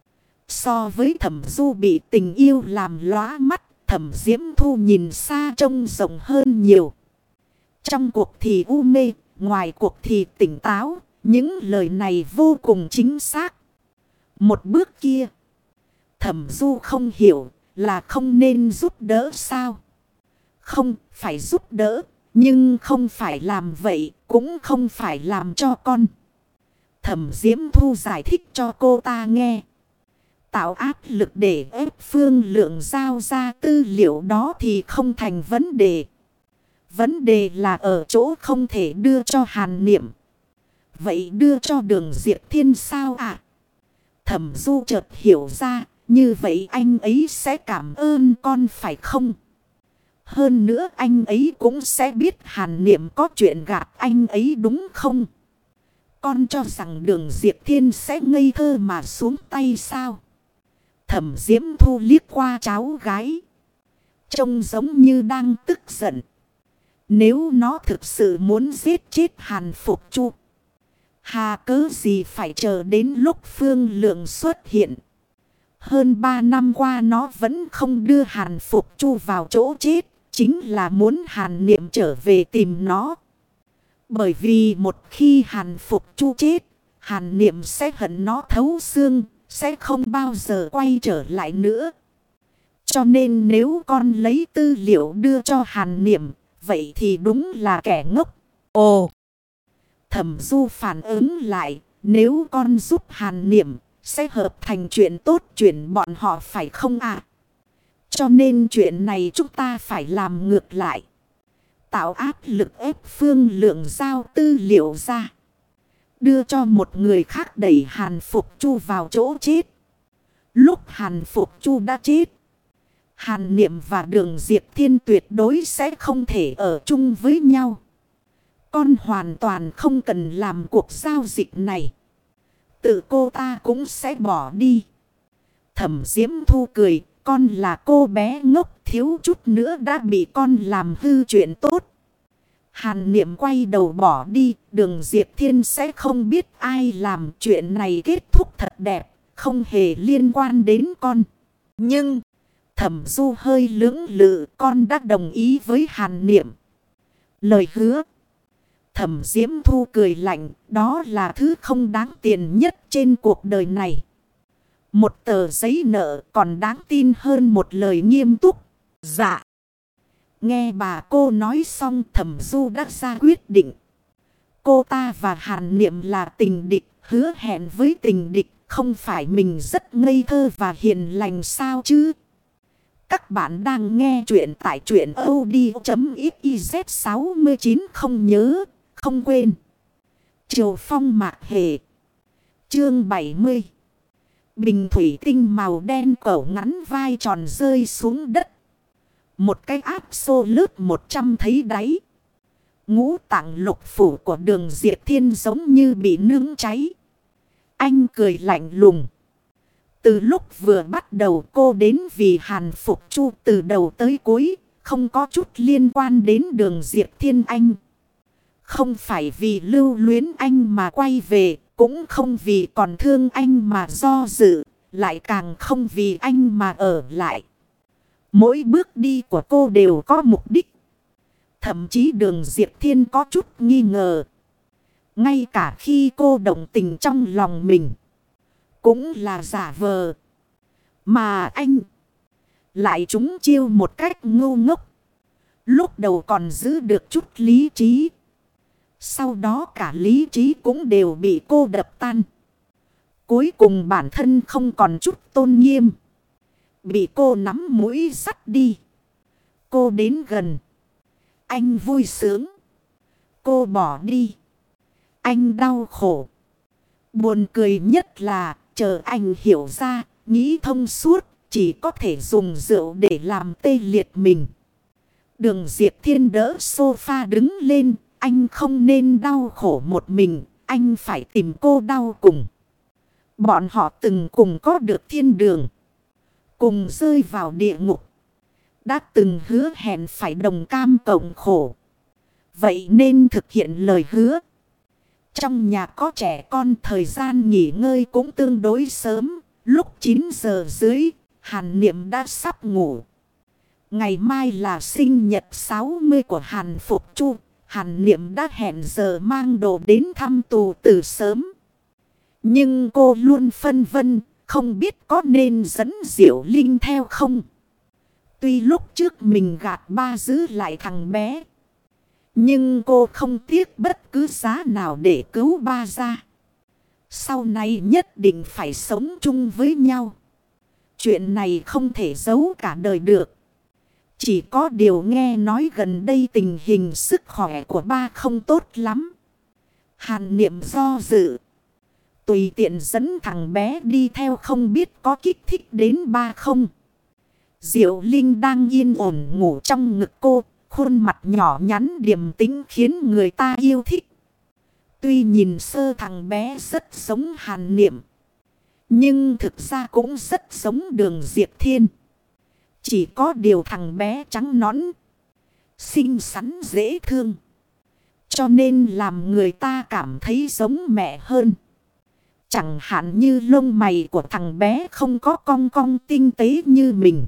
So với Thẩm Du bị tình yêu làm lóa mắt, Thẩm Diễm Thu nhìn xa trông rộng hơn nhiều. Trong cuộc thì u mê, ngoài cuộc thì tỉnh táo, những lời này vô cùng chính xác. Một bước kia, Thẩm Du không hiểu là không nên giúp đỡ sao? Không, phải giúp đỡ, nhưng không phải làm vậy, cũng không phải làm cho con. Thẩm Diễm Thu giải thích cho cô ta nghe. Tạo áp lực để ép Phương Lượng giao ra tư liệu đó thì không thành vấn đề. Vấn đề là ở chỗ không thể đưa cho Hàn Niệm. Vậy đưa cho Đường Diệp Thiên sao ạ? À? Thẩm Du chợt hiểu ra, như vậy anh ấy sẽ cảm ơn con phải không? Hơn nữa anh ấy cũng sẽ biết Hàn Niệm có chuyện gạt anh ấy đúng không? Con cho rằng Đường Diệp Thiên sẽ ngây thơ mà xuống tay sao? Thẩm Diễm Thu liếc qua cháu gái, trông giống như đang tức giận. Nếu nó thực sự muốn giết chết Hàn Phục Chu, hà cớ gì phải chờ đến lúc Phương Lượng xuất hiện? Hơn ba năm qua nó vẫn không đưa Hàn Phục Chu vào chỗ chết, chính là muốn Hàn Niệm trở về tìm nó. Bởi vì một khi Hàn Phục Chu chết, Hàn Niệm sẽ hận nó thấu xương, sẽ không bao giờ quay trở lại nữa. Cho nên nếu con lấy tư liệu đưa cho Hàn Niệm, vậy thì đúng là kẻ ngốc. Ồ! Thẩm Du phản ứng lại, nếu con giúp Hàn Niệm, sẽ hợp thành chuyện tốt chuyện bọn họ phải không ạ? À? Cho nên chuyện này chúng ta phải làm ngược lại. Tạo áp lực ép Phương Lượng giao tư liệu ra. Đưa cho một người khác đẩy Hàn Phục Chu vào chỗ chết. Lúc Hàn Phục Chu đã chết, Hàn Niệm và Đường Diệp Thiên tuyệt đối sẽ không thể ở chung với nhau. Con hoàn toàn không cần làm cuộc giao dịch này. Tự cô ta cũng sẽ bỏ đi. Thẩm Diễm Thu cười, con là cô bé ngốc, thiếu chút nữa đã bị con làm hư chuyện tốt. Hàn Niệm quay đầu bỏ đi, Đường Diệp Thiên sẽ không biết ai làm. Chuyện này kết thúc thật đẹp, không hề liên quan đến con. Nhưng Thẩm Du hơi lưỡng lự, con đã đồng ý với Hàn Niệm. Lời hứa. Thẩm Diễm Thu cười lạnh, đó là thứ không đáng tiền nhất trên cuộc đời này. Một tờ giấy nợ còn đáng tin hơn một lời nghiêm túc. Dạ. Nghe bà cô nói xong, Thẩm Du đã ra quyết định. Cô ta và Hàn Niệm là tình địch, hứa hẹn với tình địch, không phải mình rất ngây thơ và hiền lành sao chứ? Các bạn đang nghe chuyện tại truyện audio chấm xyz sáu chín, không nhớ, không quên. Triều Phong Mạc Hề. Chương bảy mươi. Bình thủy tinh màu đen cẩu ngắn vai tròn rơi xuống đất. Một cái áp xô lướt một trăm thấy đáy. Ngũ tạng lục phủ của Đường Diệp Thiên giống như bị nướng cháy. Anh cười lạnh lùng. Từ lúc vừa bắt đầu cô đến vì Hàn Phục Chu, từ đầu tới cuối, không có chút liên quan đến Đường Diệp Thiên anh. Không phải vì lưu luyến anh mà quay về, cũng không vì còn thương anh mà do dự, lại càng không vì anh mà ở lại. Mỗi bước đi của cô đều có mục đích. Thậm chí Đường Diệp Thiên có chút nghi ngờ. Ngay cả khi cô động tình trong lòng mình. Cũng là giả vờ. Mà anh. Lại trúng chiêu một cách ngu ngốc. Lúc đầu còn giữ được chút lý trí. Sau đó cả lý trí cũng đều bị cô đập tan. Cuối cùng bản thân không còn chút tôn nghiêm. Bị cô nắm mũi dắt đi. Cô đến gần. Anh vui sướng. Cô bỏ đi. Anh đau khổ. Buồn cười nhất là chờ anh hiểu ra, nghĩ thông suốt, chỉ có thể dùng rượu để làm tê liệt mình. Đường Diệp Thiên đỡ sofa đứng lên. Anh không nên đau khổ một mình. Anh phải tìm cô đau cùng. Bọn họ từng cùng có được thiên đường. Cùng rơi vào địa ngục. Đã từng hứa hẹn phải đồng cam cộng khổ. Vậy nên thực hiện lời hứa. Trong nhà có trẻ con, thời gian nghỉ ngơi cũng tương đối sớm. Lúc chín giờ dưới, Hàn Niệm đã sắp ngủ. Ngày mai là sinh nhật sáu mươi của Hàn Phục Chu. Hàn Niệm đã hẹn giờ mang đồ đến thăm tù từ sớm. Nhưng cô luôn phân vân, không biết có nên dẫn Diệu Linh theo không. Tuy lúc trước mình gạt ba giữ lại thằng bé. Nhưng cô không tiếc bất cứ giá nào để cứu ba ra. Sau này nhất định phải sống chung với nhau. Chuyện này không thể giấu cả đời được. Chỉ có điều nghe nói gần đây tình hình sức khỏe của ba không tốt lắm. Hàn Niệm do dự. Tùy tiện dẫn thằng bé đi theo không biết có kích thích đến ba không. Diệu Linh đang yên ổn ngủ trong ngực cô. Khuôn mặt nhỏ nhắn điềm tĩnh khiến người ta yêu thích. Tuy nhìn sơ thằng bé rất giống Hàn Niệm. Nhưng thực ra cũng rất giống Đường Diệp Thiên. Chỉ có điều thằng bé trắng nõn. Xinh xắn dễ thương. Cho nên làm người ta cảm thấy giống mẹ hơn. Chẳng hạn như lông mày của thằng bé không có cong cong tinh tế như mình.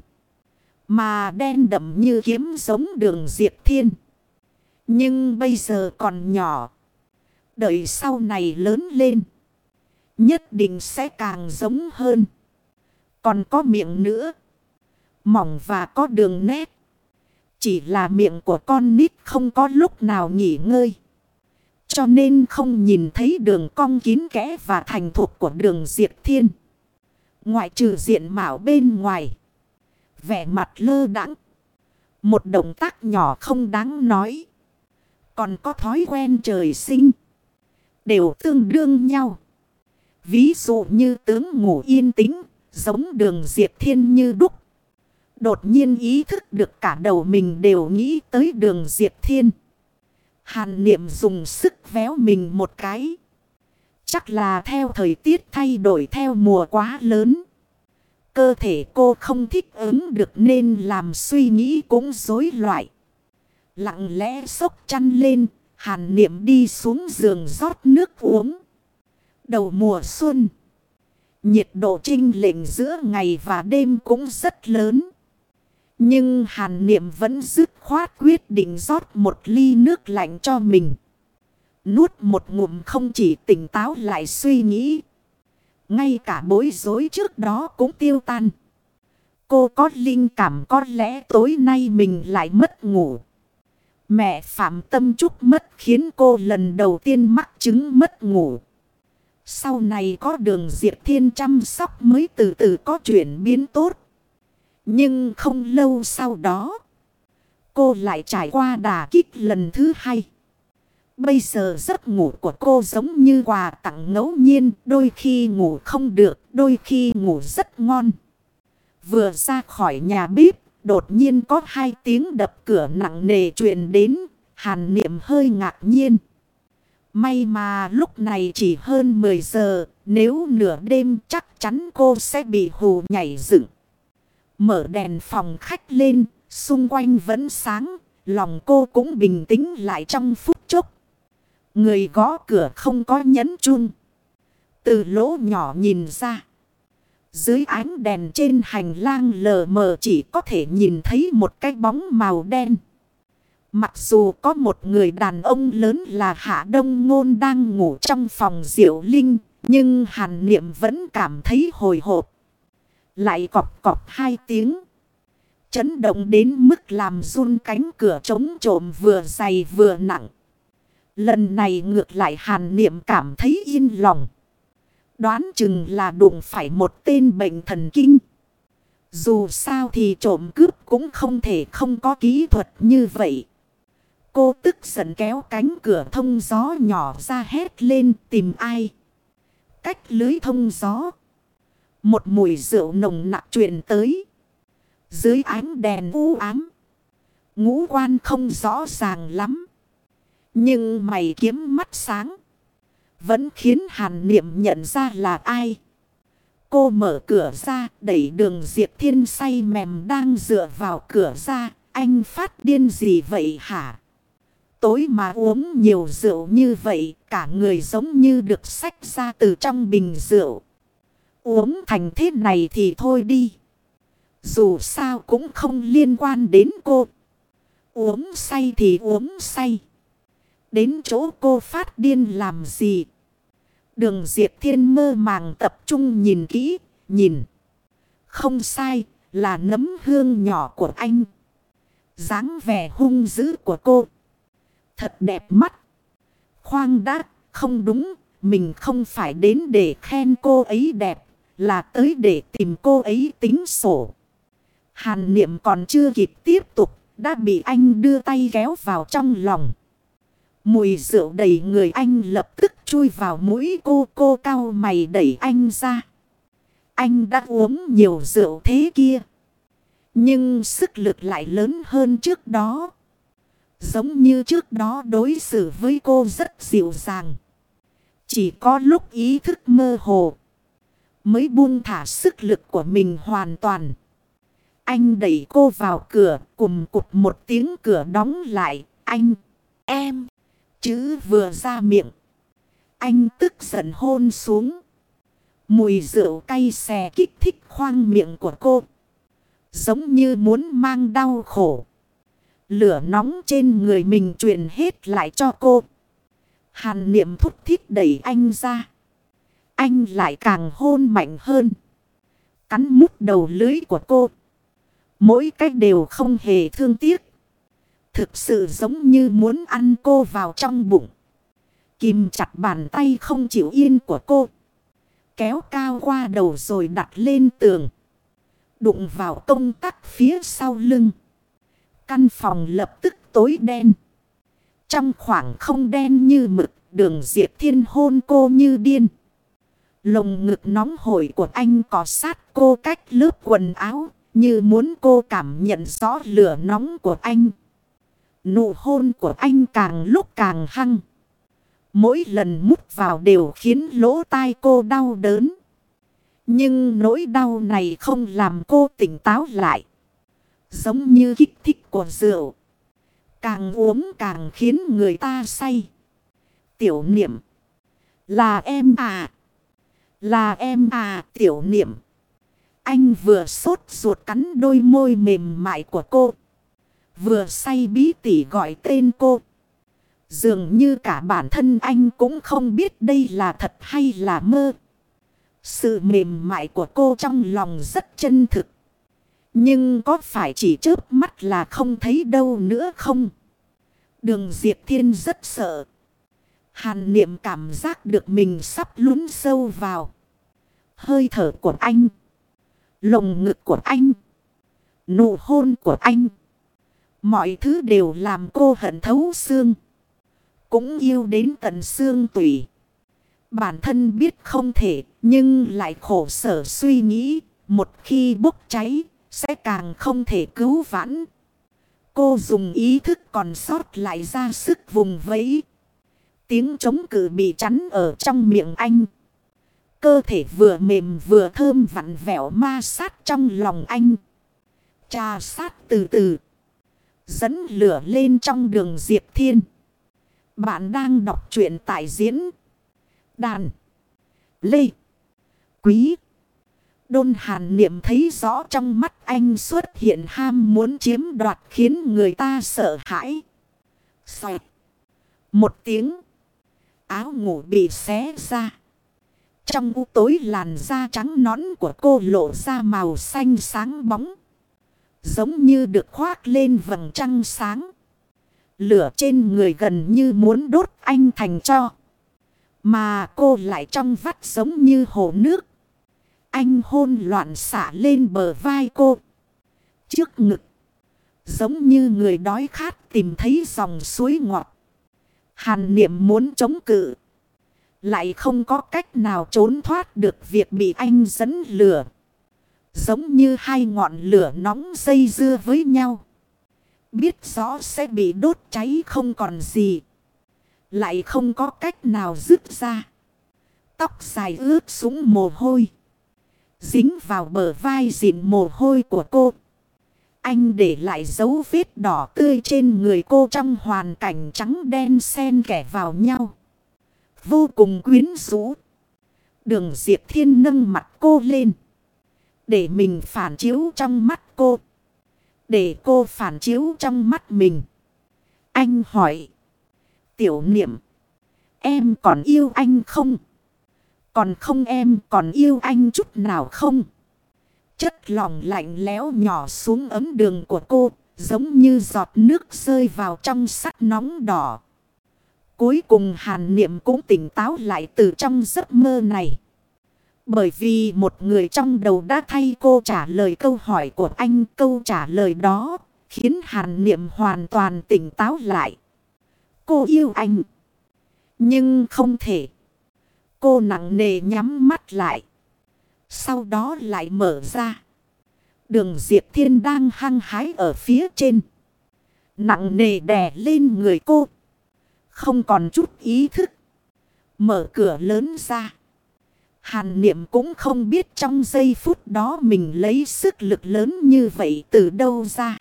Mà đen đậm như kiếm giống Đường Diệp Thiên. Nhưng bây giờ còn nhỏ. Đợi sau này lớn lên. Nhất định sẽ càng giống hơn. Còn có miệng nữa. Mỏng và có đường nét. Chỉ là miệng của con nít không có lúc nào nghỉ ngơi. Cho nên không nhìn thấy đường cong kín kẽ và thành thục của Đường Diệp Thiên. Ngoại trừ diện mạo bên ngoài. Vẻ mặt lơ đãng. Một động tác nhỏ không đáng nói. Còn có thói quen trời sinh. Đều tương đương nhau. Ví dụ như tướng ngủ yên tĩnh. Giống Đường Diệp Thiên như đúc. Đột nhiên ý thức được cả đầu mình đều nghĩ tới Đường Diệp Thiên. Hàn Niệm dùng sức véo mình một cái. Chắc là theo thời tiết thay đổi theo mùa quá lớn. Cơ thể cô không thích ứng được nên làm suy nghĩ cũng rối loạn. Lặng lẽ xốc chăn lên, Hàn Niệm đi xuống giường rót nước uống. Đầu mùa xuân, nhiệt độ chênh lệch giữa ngày và đêm cũng rất lớn. Nhưng Hàn Niệm vẫn dứt khoát quyết định rót một ly nước lạnh cho mình. Nuốt một ngụm không chỉ tỉnh táo lại suy nghĩ. Ngay cả bối rối trước đó cũng tiêu tan. Cô có linh cảm có lẽ tối nay mình lại mất ngủ. Mẹ Phạm Tâm Trúc mất khiến cô lần đầu tiên mắc chứng mất ngủ. Sau này có Đường Diệp Thiên chăm sóc mới từ từ có chuyển biến tốt. Nhưng không lâu sau đó, cô lại trải qua đả kích lần thứ hai. Bây giờ giấc ngủ của cô giống như quà tặng ngẫu nhiên, đôi khi ngủ không được, đôi khi ngủ rất ngon. Vừa ra khỏi nhà bếp, đột nhiên có hai tiếng đập cửa nặng nề truyền đến, Hàn Niệm hơi ngạc nhiên. May mà lúc này chỉ hơn mười giờ, nếu nửa đêm chắc chắn cô sẽ bị hù nhảy dựng. Mở đèn phòng khách lên, xung quanh vẫn sáng, lòng cô cũng bình tĩnh lại trong phút chốc. Người gõ cửa không có nhấn chuông. Từ lỗ nhỏ nhìn ra. Dưới ánh đèn trên hành lang lờ mờ chỉ có thể nhìn thấy một cái bóng màu đen. Mặc dù có một người đàn ông lớn là Hạ Đông Ngôn đang ngủ trong phòng Diệu Linh, nhưng Hàn Niệm vẫn cảm thấy hồi hộp. Lại cọp cọp hai tiếng. Chấn động đến mức làm run cánh cửa chống trộm vừa dày vừa nặng. Lần này ngược lại Hàn Niệm cảm thấy yên lòng. Đoán chừng là đụng phải một tên bệnh thần kinh. Dù sao thì trộm cướp cũng không thể không có kỹ thuật như vậy. Cô tức giận kéo cánh cửa thông gió nhỏ ra hét lên tìm ai. Cách lưới thông gió. Một mùi rượu nồng nặc truyền tới. Dưới ánh đèn u ám. Ngũ quan không rõ ràng lắm. Nhưng mày kiếm mắt sáng. Vẫn khiến Hàn Niệm nhận ra là ai. Cô mở cửa ra đẩy Đường Diệp Thiên say mềm đang dựa vào cửa ra. Anh phát điên gì vậy hả? Tối mà uống nhiều rượu như vậy. Cả người giống như được xách ra từ trong bình rượu. Uống thành thế này thì thôi đi. Dù sao cũng không liên quan đến cô. Uống say thì uống say. Đến chỗ cô phát điên làm gì? Đường Diệp Thiên mơ màng tập trung nhìn kỹ, nhìn. Không sai, là nấm hương nhỏ của anh. Dáng vẻ hung dữ của cô. Thật đẹp mắt. Khoan đã, không đúng, mình không phải đến để khen cô ấy đẹp, là tới để tìm cô ấy tính sổ. Hàn Niệm còn chưa kịp tiếp tục, đã bị anh đưa tay kéo vào trong lòng. Mùi rượu đầy người anh lập tức chui vào mũi cô, cô cau mày đẩy anh ra. Anh đã uống nhiều rượu thế kia. Nhưng sức lực lại lớn hơn trước đó. Giống như trước đó đối xử với cô rất dịu dàng. Chỉ có lúc ý thức mơ hồ mới buông thả sức lực của mình hoàn toàn. Anh đẩy cô vào cửa, cùm cụt một tiếng cửa đóng lại. Anh, em, chữ vừa ra miệng. Anh tức giận hôn xuống. Mùi rượu cay xè kích thích khoang miệng của cô. Giống như muốn mang đau khổ. Lửa nóng trên người mình truyền hết lại cho cô. Hàn Niệm thúc thiết đẩy anh ra. Anh lại càng hôn mạnh hơn. Cắn mút đầu lưới của cô. Mỗi cách đều không hề thương tiếc. Thực sự giống như muốn ăn cô vào trong bụng. Kìm chặt bàn tay không chịu yên của cô. Kéo cao qua đầu rồi đặt lên tường. Đụng vào công tắc phía sau lưng. Căn phòng lập tức tối đen. Trong khoảng không đen như mực, Đường Diệp Thiên hôn cô như điên. Lồng ngực nóng hổi của anh cọ sát cô cách lớp quần áo, như muốn cô cảm nhận rõ lửa nóng của anh. Nụ hôn của anh càng lúc càng hăng. Mỗi lần mút vào đều khiến lỗ tai cô đau đớn. Nhưng nỗi đau này không làm cô tỉnh táo lại. Giống như kích thích của rượu. Càng uống càng khiến người ta say. Tiểu Niệm. Là em à. Là em à Tiểu Niệm. Anh vừa sốt ruột cắn đôi môi mềm mại của cô. Vừa say bí tỉ gọi tên cô. Dường như cả bản thân anh cũng không biết đây là thật hay là mơ. Sự mềm mại của cô trong lòng rất chân thực. Nhưng có phải chỉ chớp mắt là không thấy đâu nữa không? Đường Diệp Thiên rất sợ. Hàn Niệm cảm giác được mình sắp lún sâu vào. Hơi thở của anh. Lồng ngực của anh. Nụ hôn của anh. Mọi thứ đều làm cô hận thấu xương. Cũng yêu đến tận xương tủy. Bản thân biết không thể, nhưng lại khổ sở suy nghĩ. Một khi bốc cháy, sẽ càng không thể cứu vãn. Cô dùng ý thức còn sót lại ra sức vùng vẫy. Tiếng chống cự bị chắn ở trong miệng anh. Cơ thể vừa mềm vừa thơm vặn vẹo ma sát trong lòng anh. Trà sát từ từ. Dẫn lửa lên trong Đường Diệp Thiên. Bạn đang đọc truyện tại diễn Đàn Lê Quý Đôn. Hàn Niệm thấy rõ trong mắt anh xuất hiện ham muốn chiếm đoạt khiến người ta sợ hãi. Xoẹt. Một tiếng. Áo ngủ bị xé ra. Trong u tối làn da trắng nõn của cô lộ ra màu xanh sáng bóng. Giống như được khoác lên vầng trăng sáng. Lửa trên người gần như muốn đốt anh thành tro. Mà cô lại trong vắt giống như hồ nước. Anh hôn loạn xả lên bờ vai cô. Trước ngực. Giống như người đói khát tìm thấy dòng suối ngọt. Hàn Niệm muốn chống cự. Lại không có cách nào trốn thoát được việc bị anh dẫn lửa. Giống như hai ngọn lửa nóng dây dưa với nhau. Biết rõ sẽ bị đốt cháy không còn gì. Lại không có cách nào dứt ra. Tóc dài ướt sũng mồ hôi. Dính vào bờ vai dịn mồ hôi của cô. Anh để lại dấu vết đỏ tươi trên người cô trong hoàn cảnh trắng đen xen kẽ vào nhau. Vô cùng quyến rũ. Đường Diệp Thiên nâng mặt cô lên. Để mình phản chiếu trong mắt cô. Để cô phản chiếu trong mắt mình. Anh hỏi. Tiểu Niệm. Em còn yêu anh không? Còn không, em còn yêu anh chút nào không? Chất lỏng lạnh lẽo nhỏ xuống ấm đường của cô. Giống như giọt nước rơi vào trong sắt nóng đỏ. Cuối cùng Hàn Niệm cũng tỉnh táo lại từ trong giấc mơ này. Bởi vì một người trong đầu đã thay cô trả lời câu hỏi của anh. Câu trả lời đó khiến Hàn Niệm hoàn toàn tỉnh táo lại. Cô yêu anh. Nhưng không thể. Cô nặng nề nhắm mắt lại. Sau đó lại mở ra. Đường Diệp Thiên đang hăng hái ở phía trên. Nặng nề đè lên người cô. Không còn chút ý thức. Mở cửa lớn ra. Hàn Niệm cũng không biết trong giây phút đó mình lấy sức lực lớn như vậy từ đâu ra.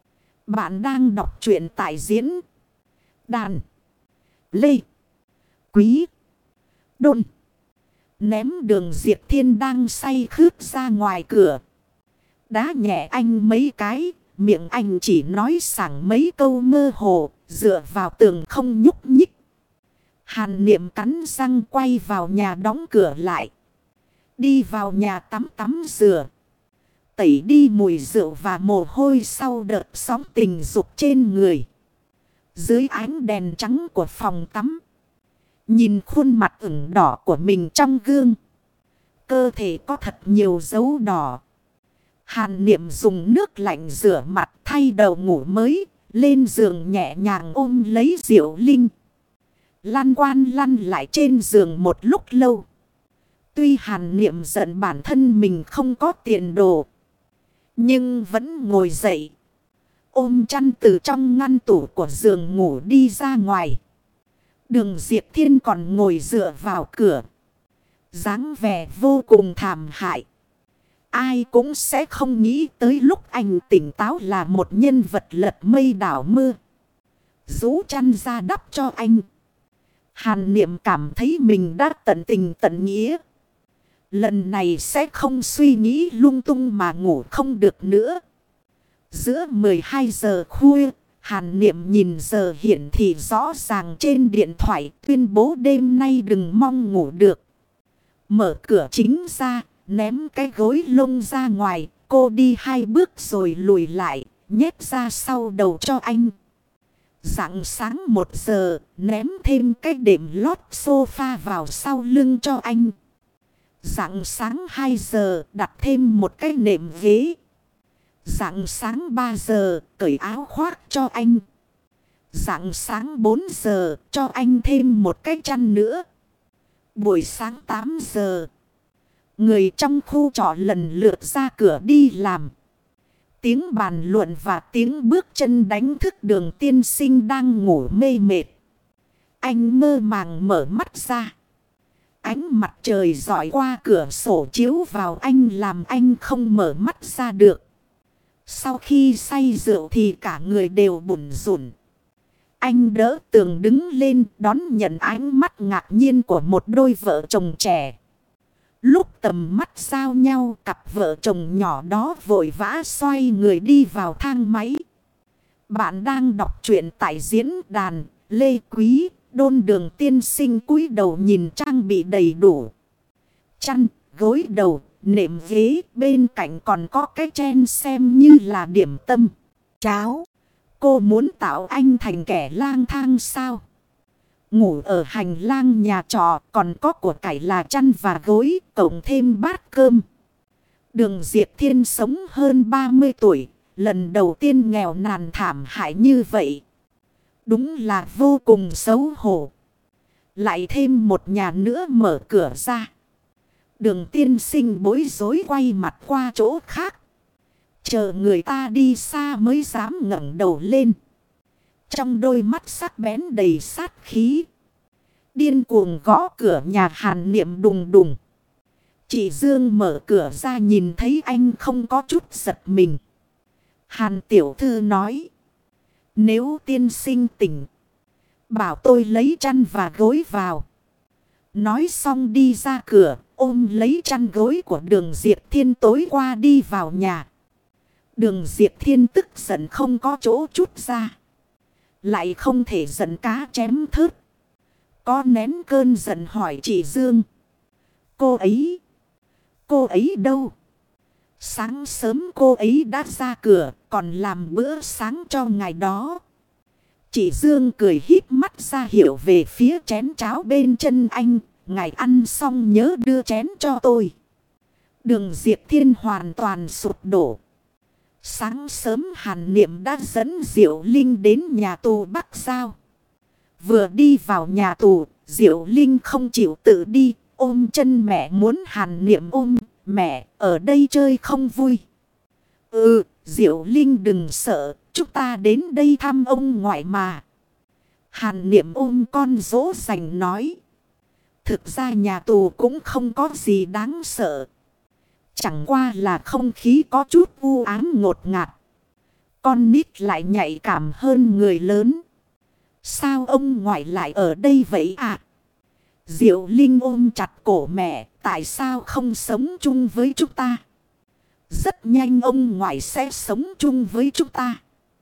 Bạn đang đọc truyện tại diễn Đàn Lê Quý Đôn. Ném Đường Diệp Thiên đang say khướt ra ngoài cửa. Đá nhẹ anh mấy cái. Miệng anh chỉ nói sảng mấy câu mơ hồ. Dựa vào tường không nhúc nhích. Hàn Niệm cắn răng quay vào nhà đóng cửa lại. Đi vào nhà tắm tắm rửa. Tẩy đi mùi rượu và mồ hôi sau đợt sóng tình dục trên người. Dưới ánh đèn trắng của phòng tắm. Nhìn khuôn mặt ửng đỏ của mình trong gương. Cơ thể có thật nhiều dấu đỏ. Hàn Niệm dùng nước lạnh rửa mặt thay đầu ngủ mới. Lên giường nhẹ nhàng ôm lấy Diệu Linh. Lăn quan lăn lại trên giường một lúc lâu. Tuy Hàn Niệm giận bản thân mình không có tiền đồ. Nhưng vẫn ngồi dậy. Ôm chăn từ trong ngăn tủ của giường ngủ đi ra ngoài. Đường Diệp Thiên còn ngồi dựa vào cửa. Dáng vẻ vô cùng thảm hại. Ai cũng sẽ không nghĩ tới lúc anh tỉnh táo là một nhân vật lật mây đảo mưa. Rũ chăn ra đắp cho anh. Hàn Niệm cảm thấy mình đã tận tình tận nghĩa. Lần này sẽ không suy nghĩ lung tung mà ngủ không được nữa. Giữa mười hai giờ khuya, Hàn Niệm nhìn giờ hiển thị rõ ràng trên điện thoại tuyên bố đêm nay đừng mong ngủ được. Mở cửa chính ra, ném cái gối lông ra ngoài, cô đi hai bước rồi lùi lại, nhét ra sau đầu cho anh. Rạng sáng một giờ, ném thêm cái đệm lót sofa vào sau lưng cho anh. Rạng sáng hai giờ, đặt thêm một cái nệm ghế. Rạng sáng ba giờ, cởi áo khoác cho anh. Rạng sáng bốn giờ, cho anh thêm một cái chăn nữa. Buổi sáng tám giờ, người trong khu trọ lần lượt ra cửa đi làm. Tiếng bàn luận và tiếng bước chân đánh thức Đường tiên sinh đang ngủ mê mệt. Anh mơ màng mở mắt ra. Ánh mặt trời rọi qua cửa sổ chiếu vào anh làm anh không mở mắt ra được. Sau khi say rượu thì cả người đều bủn rủn. Anh đỡ tường đứng lên đón nhận ánh mắt ngạc nhiên của một đôi vợ chồng trẻ. Lúc tầm mắt giao nhau, cặp vợ chồng nhỏ đó vội vã xoay người đi vào thang máy. Bạn đang đọc truyện tại diễn đàn Lê Quý. Đôn Đường tiên sinh cúi đầu nhìn trang bị đầy đủ. Chăn, gối đầu, nệm ghế, bên cạnh còn có cái chen xem như là điểm tâm. Cháo, cô muốn tạo anh thành kẻ lang thang sao? Ngủ ở hành lang nhà trọ, còn có của cải là chăn và gối, cộng thêm bát cơm. Đường Diệp Thiên sống hơn ba mươi tuổi, lần đầu tiên nghèo nàn thảm hại như vậy. Đúng là vô cùng xấu hổ. Lại thêm một nhà nữa mở cửa ra. Đường tiên sinh bối rối quay mặt qua chỗ khác. Chờ người ta đi xa mới dám ngẩng đầu lên. Trong đôi mắt sắc bén đầy sát khí. Điên cuồng gõ cửa nhà Hàn Niệm đùng đùng. Chị Dương mở cửa ra nhìn thấy anh không có chút giật mình. Hàn tiểu thư nói. Nếu tiên sinh tỉnh, bảo tôi lấy chăn và gối vào. Nói xong đi ra cửa, ôm lấy chăn gối của Đường Diệp Thiên tối qua đi vào nhà. Đường Diệp Thiên tức giận không có chỗ chút ra. Lại không thể giận cá chém thớt. Có nén cơn giận hỏi chị Dương. Cô ấy, cô ấy đâu? Sáng sớm cô ấy đã ra cửa, còn làm bữa sáng cho ngày đó. Chị Dương cười híp mắt ra hiệu về phía chén cháo bên chân anh. Ngài ăn xong nhớ đưa chén cho tôi. Đường Diệp Thiên hoàn toàn sụp đổ. Sáng sớm Hàn Niệm đã dẫn Diệu Linh đến nhà tù Bắc Giao. Vừa đi vào nhà tù, Diệu Linh không chịu tự đi, ôm chân mẹ muốn Hàn Niệm ôm. Mẹ, ở đây chơi không vui. Ừ, Diệu Linh đừng sợ, chúng ta đến đây thăm ông ngoại mà. Hàn Niệm ôm con dỗ dành nói. Thực ra nhà tù cũng không có gì đáng sợ. Chẳng qua là không khí có chút u ám ngột ngạt. Con nít lại nhạy cảm hơn người lớn. Sao ông ngoại lại ở đây vậy à? Diệu Linh ôm chặt cổ mẹ. Tại sao không sống chung với chúng ta? Rất nhanh ông ngoại sẽ sống chung với chúng ta.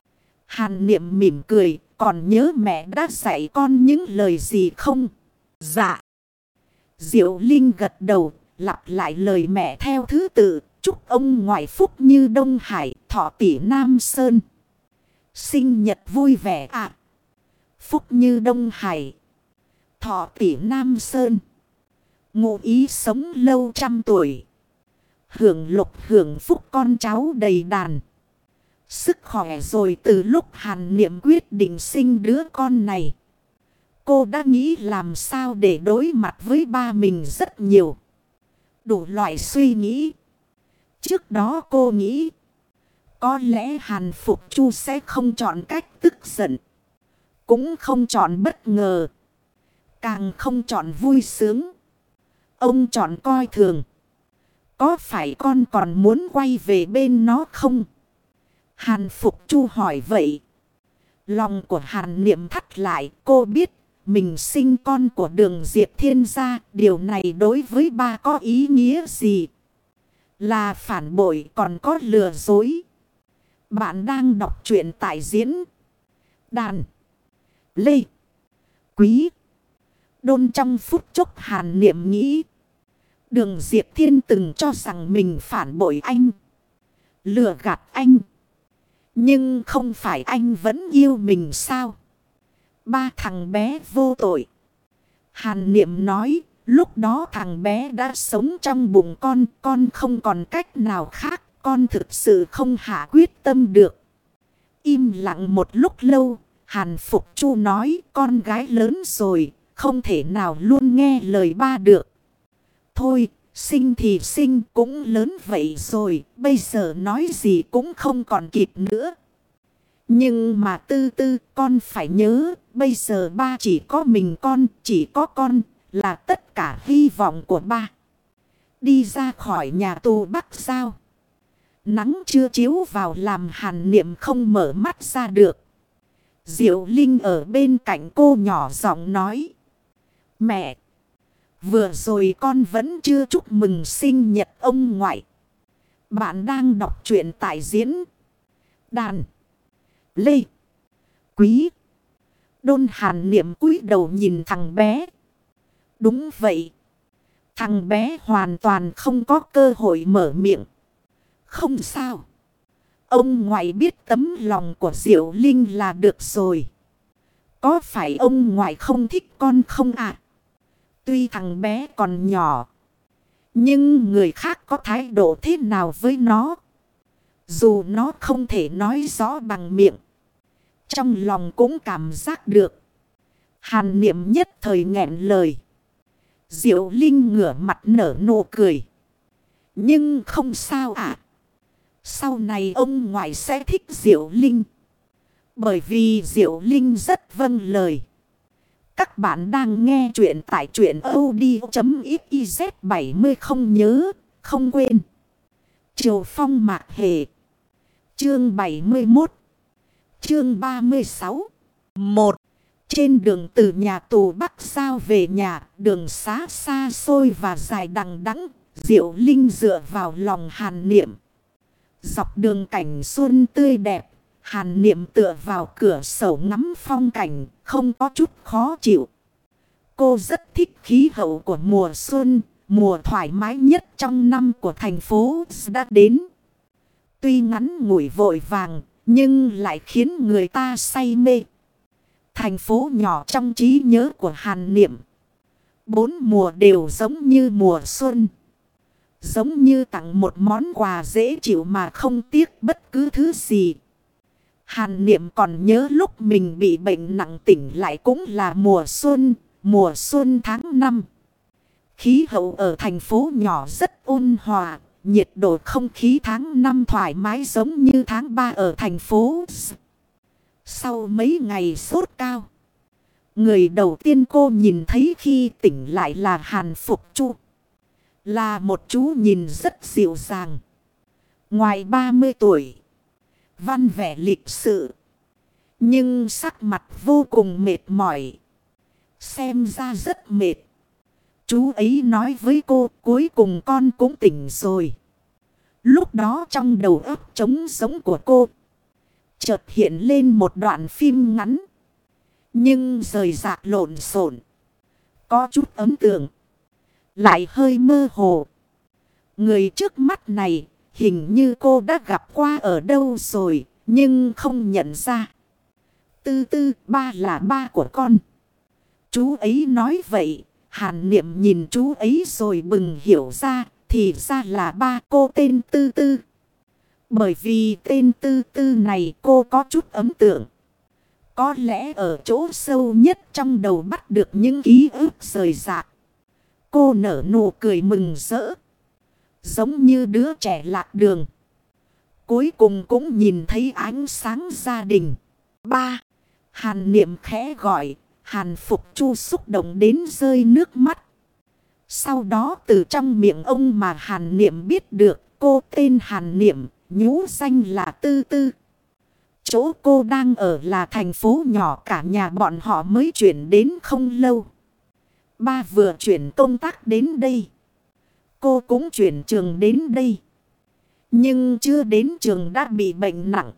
Hàn Niệm mỉm cười. Còn nhớ mẹ đã dạy con những lời gì không? Dạ. Diệu Linh gật đầu. Lặp lại lời mẹ theo thứ tự. Chúc ông ngoại phúc như Đông Hải, thọ tỷ Nam Sơn. Sinh nhật vui vẻ ạ. À. Phúc như Đông Hải, thọ tỷ Nam Sơn. Ngụ ý sống lâu trăm tuổi. Hưởng lục hưởng phúc con cháu đầy đàn. Sức khỏe rồi từ lúc Hàn Niệm quyết định sinh đứa con này. Cô đã nghĩ làm sao để đối mặt với ba mình rất nhiều. Đủ loại suy nghĩ. Trước đó cô nghĩ. Có lẽ Hàn Phục Chu sẽ không chọn cách tức giận. Cũng không chọn bất ngờ. Càng không chọn vui sướng. Ông chọn coi thường. Có phải con còn muốn quay về bên nó không? Hàn Phục Chu hỏi vậy. Lòng của Hàn Niệm thắt lại. Cô biết mình sinh con của Đường Diệp Thiên ra. Điều này đối với ba có ý nghĩa gì? Là phản bội còn có lừa dối. Bạn đang đọc truyện tại diễn đàn Lê Quý. Đôn trong phút chốc Hàn Niệm nghĩ. Đường Diệp Thiên từng cho rằng mình phản bội anh. Lừa gạt anh. Nhưng không phải anh vẫn yêu mình sao? Ba thằng bé vô tội. Hàn Niệm nói. Lúc đó thằng bé đã sống trong bụng con. Con không còn cách nào khác. Con thực sự không hạ quyết tâm được. Im lặng một lúc lâu. Hàn Phục Chu nói con gái lớn rồi. Không thể nào luôn nghe lời ba được. Thôi sinh thì sinh cũng lớn vậy rồi. Bây giờ nói gì cũng không còn kịp nữa. Nhưng mà tư tư con phải nhớ. Bây giờ ba chỉ có mình con. Chỉ có con là tất cả hy vọng của ba. Đi ra khỏi nhà tù Bắc Giao. Nắng chưa chiếu vào làm Hàn Niệm không mở mắt ra được. Diệu Linh ở bên cạnh cô nhỏ giọng nói. Mẹ, vừa rồi con vẫn chưa chúc mừng sinh nhật ông ngoại. Bạn đang đọc truyện tại diễn đàn Lê quý. Đôn Hàn Niệm cúi đầu nhìn thằng bé. Đúng vậy. Thằng bé hoàn toàn không có cơ hội mở miệng. Không sao. Ông ngoại biết tấm lòng của Diệu Linh là được rồi. Có phải ông ngoại không thích con không ạ? À? Tuy thằng bé còn nhỏ, nhưng người khác có thái độ thế nào với nó? Dù nó không thể nói rõ bằng miệng, trong lòng cũng cảm giác được. Hàn Niệm nhất thời nghẹn lời. Diệu Linh ngửa mặt nở nụ cười. Nhưng không sao ạ. À? Sau này ông ngoại sẽ thích Diệu Linh. Bởi vì Diệu Linh rất vâng lời. Các bạn đang nghe chuyện tại truyện audio chấm xyz bảy mươi không nhớ, không quên. Triều Phong Mạc Hề. Chương bảy mươi mốt. Chương ba mươi sáu. một. Trên đường từ nhà tù Bắc Giao về nhà, đường xá xa xôi và dài đằng đẵng, Diệu Linh dựa vào lòng Hàn Niệm. Dọc đường cảnh xuân tươi đẹp, Hàn Niệm tựa vào cửa sổ ngắm phong cảnh, không có chút khó chịu. Cô rất thích khí hậu của mùa xuân, mùa thoải mái nhất trong năm của thành phố đã đến. Tuy ngắn ngủi vội vàng, nhưng lại khiến người ta say mê. Thành phố nhỏ trong trí nhớ của Hàn Niệm. Bốn mùa đều giống như mùa xuân. Giống như tặng một món quà dễ chịu mà không tiếc bất cứ thứ gì. Hàn Niệm còn nhớ lúc mình bị bệnh nặng tỉnh lại cũng là mùa xuân, mùa xuân tháng năm. Khí hậu ở thành phố nhỏ rất ôn hòa, nhiệt độ không khí tháng năm thoải mái giống như tháng ba ở thành phố. Sau mấy ngày sốt cao, người đầu tiên cô nhìn thấy khi tỉnh lại là Hàn Phục Chu. Là một chú nhìn rất dịu dàng. Ngoài ba mươi tuổi, văn vẻ lịch sự, nhưng sắc mặt vô cùng mệt mỏi. Xem ra rất mệt. Chú ấy nói với cô, cuối cùng con cũng tỉnh rồi. Lúc đó trong đầu óc trống giống của cô chợt hiện lên một đoạn phim ngắn, nhưng rời rạc lộn xộn, có chút ấn tượng, lại hơi mơ hồ. Người trước mắt này hình như cô đã gặp qua ở đâu rồi, nhưng không nhận ra. Tư tư, ba là ba của con. Chú ấy nói vậy. Hàn Niệm nhìn chú ấy rồi bừng hiểu ra, thì ra là ba cô tên Tư Tư. Bởi vì tên Tư Tư này cô có chút ấn tượng. Có lẽ ở chỗ sâu nhất trong đầu bắt được những ký ức rời rạc. Cô nở nụ cười mừng rỡ, giống như đứa trẻ lạc đường. Cuối cùng cũng nhìn thấy ánh sáng gia đình. Ba. Hàn Niệm khẽ gọi. Hàn Phục Chu xúc động đến rơi nước mắt. Sau đó từ trong miệng ông mà Hàn Niệm biết được cô tên Hàn Niệm, nhũ danh là Tư Tư. Chỗ cô đang ở là thành phố nhỏ, cả nhà bọn họ mới chuyển đến không lâu. Ba vừa chuyển công tác đến đây. Cô cũng chuyển trường đến đây. Nhưng chưa đến trường đã bị bệnh nặng,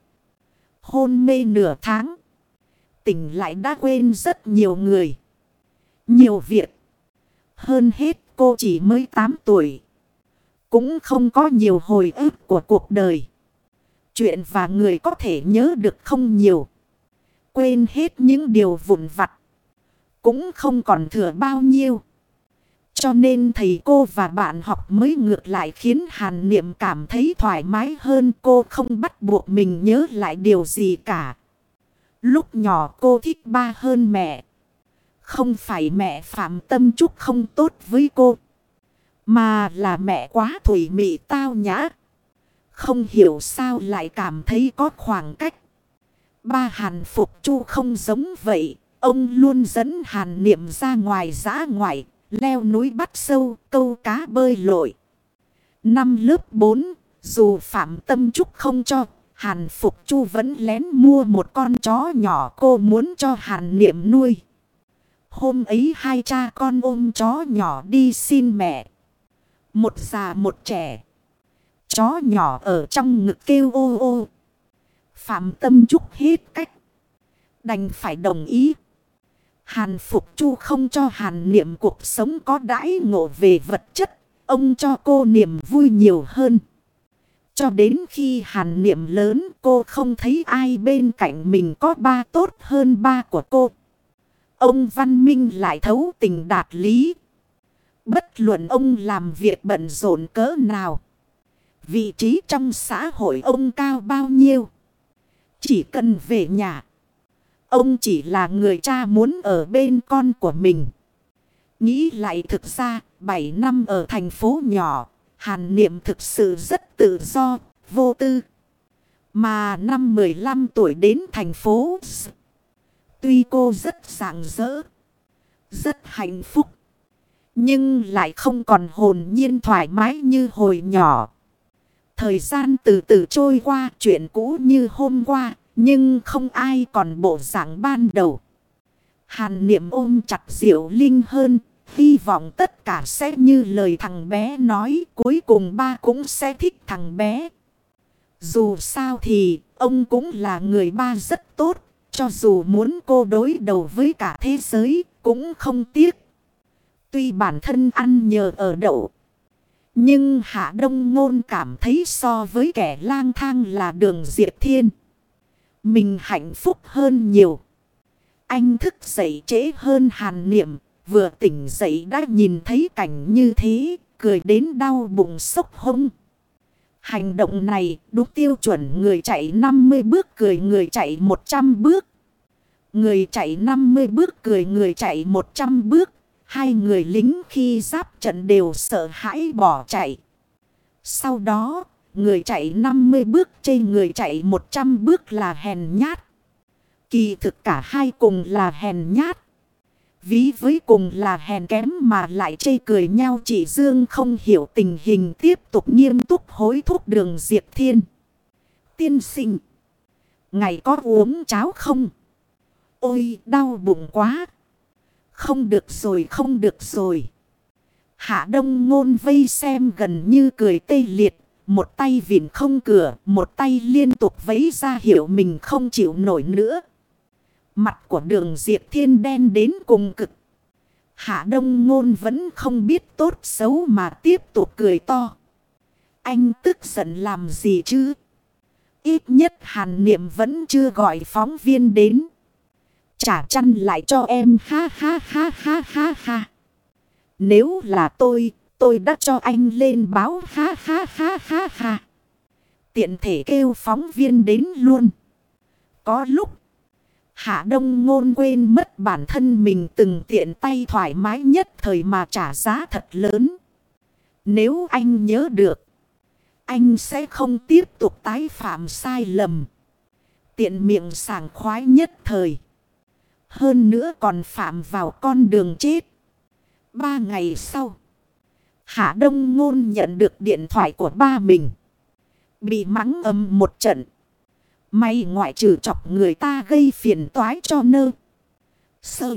hôn mê nửa tháng. Tỉnh lại đã quên rất nhiều người, nhiều việc. Hơn hết cô chỉ mới tám tuổi, cũng không có nhiều hồi ức của cuộc đời. Chuyện và người có thể nhớ được không nhiều. Quên hết những điều vụn vặt, cũng không còn thừa bao nhiêu. Cho nên thầy cô và bạn học mới ngược lại khiến Hàn Niệm cảm thấy thoải mái hơn. Cô không bắt buộc mình nhớ lại điều gì cả. Lúc nhỏ cô thích ba hơn mẹ. Không phải mẹ Phạm Tâm Trúc không tốt với cô, mà là mẹ quá thủy mị tao nhã. Không hiểu sao lại cảm thấy có khoảng cách. Ba Hàn Phục Chu không giống vậy. Ông luôn dẫn Hàn Niệm ra ngoài dã ngoại, leo núi bắt sâu, câu cá bơi lội. Năm lớp bốn, dù Phạm Tâm Trúc không cho, Hàn Phục Chu vẫn lén mua một con chó nhỏ cô muốn cho Hàn Niệm nuôi. Hôm ấy hai cha con ôm chó nhỏ đi xin mẹ. Một già một trẻ. Chó nhỏ ở trong ngực kêu ô ô. Phạm Tâm Trúc hết cách, đành phải đồng ý. Hàn Phục Chu không cho Hàn Niệm cuộc sống có đãi ngộ về vật chất. Ông cho cô niềm vui nhiều hơn. Cho đến khi Hàn Niệm lớn, cô không thấy ai bên cạnh mình có ba tốt hơn ba của cô. Ông văn minh lại thấu tình đạt lý. Bất luận ông làm việc bận rộn cỡ nào, vị trí trong xã hội ông cao bao nhiêu, chỉ cần về nhà, ông chỉ là người cha muốn ở bên con của mình. Nghĩ lại thực ra, bảy năm ở thành phố nhỏ, Hàn Niệm thực sự rất tự do, vô tư. Mà năm mười lăm tuổi đến thành phố, tuy cô rất rạng rỡ, rất hạnh phúc, nhưng lại không còn hồn nhiên thoải mái như hồi nhỏ. Thời gian từ từ trôi qua, chuyện cũ như hôm qua, nhưng không ai còn bộ dạng ban đầu. Hàn Niệm ôm chặt Diệu Linh hơn, hy vọng tất cả sẽ như lời thằng bé nói, cuối cùng ba cũng sẽ thích thằng bé. Dù sao thì, ông cũng là người ba rất tốt, cho dù muốn cô đối đầu với cả thế giới, cũng không tiếc. Tuy bản thân ăn nhờ ở đậu, nhưng Hạ Đông Ngôn cảm thấy so với kẻ lang thang là Đường Diệp Thiên, mình hạnh phúc hơn nhiều. Anh thức dậy trễ hơn Hàn Niệm, vừa tỉnh dậy đã nhìn thấy cảnh như thế, cười đến đau bụng xốc hông. Hành động này đúng tiêu chuẩn người chạy năm mươi bước cười người chạy một trăm bước. Người chạy năm mươi bước cười người chạy một trăm bước. Hai người lính khi giáp trận đều sợ hãi bỏ chạy. Sau đó, người chạy năm mươi bước chê người chạy một trăm bước là hèn nhát. Kỳ thực cả hai cùng là hèn nhát. Ví với cùng là hèn kém mà lại chê cười nhau. Chị Dương không hiểu tình hình, tiếp tục nghiêm túc hối thúc Đường Diệp Thiên. Tiên sinh, ngày có uống cháo không? Ôi đau bụng quá. Không được rồi, không được rồi. Hạ Đông Ngôn vây xem gần như cười tê liệt. Một tay vịn không cửa, một tay liên tục vẫy ra hiệu mình không chịu nổi nữa. Mặt của Đường Diệp Thiên đen đến cùng cực. Hạ Đông Ngôn vẫn không biết tốt xấu mà tiếp tục cười to. Anh tức giận làm gì chứ? Ít nhất Hàn Niệm vẫn chưa gọi phóng viên đến. Trả chăn lại cho em, ha ha ha ha ha ha. Nếu là tôi, tôi đã cho anh lên báo, ha ha ha ha ha. Tiện thể kêu phóng viên đến luôn. Có lúc Hạ Đông Ngôn quên mất bản thân mình từng tiện tay thoải mái nhất thời mà trả giá thật lớn. Nếu anh nhớ được, anh sẽ không tiếp tục tái phạm sai lầm. Tiện miệng sảng khoái nhất thời. Hơn nữa còn phạm vào con đường chết. Ba ngày sau, Hạ Đông Ngôn nhận được điện thoại của ba mình. Bị mắng ầm một trận. Mày ngoại trừ chọc người ta gây phiền toái cho nơ sơ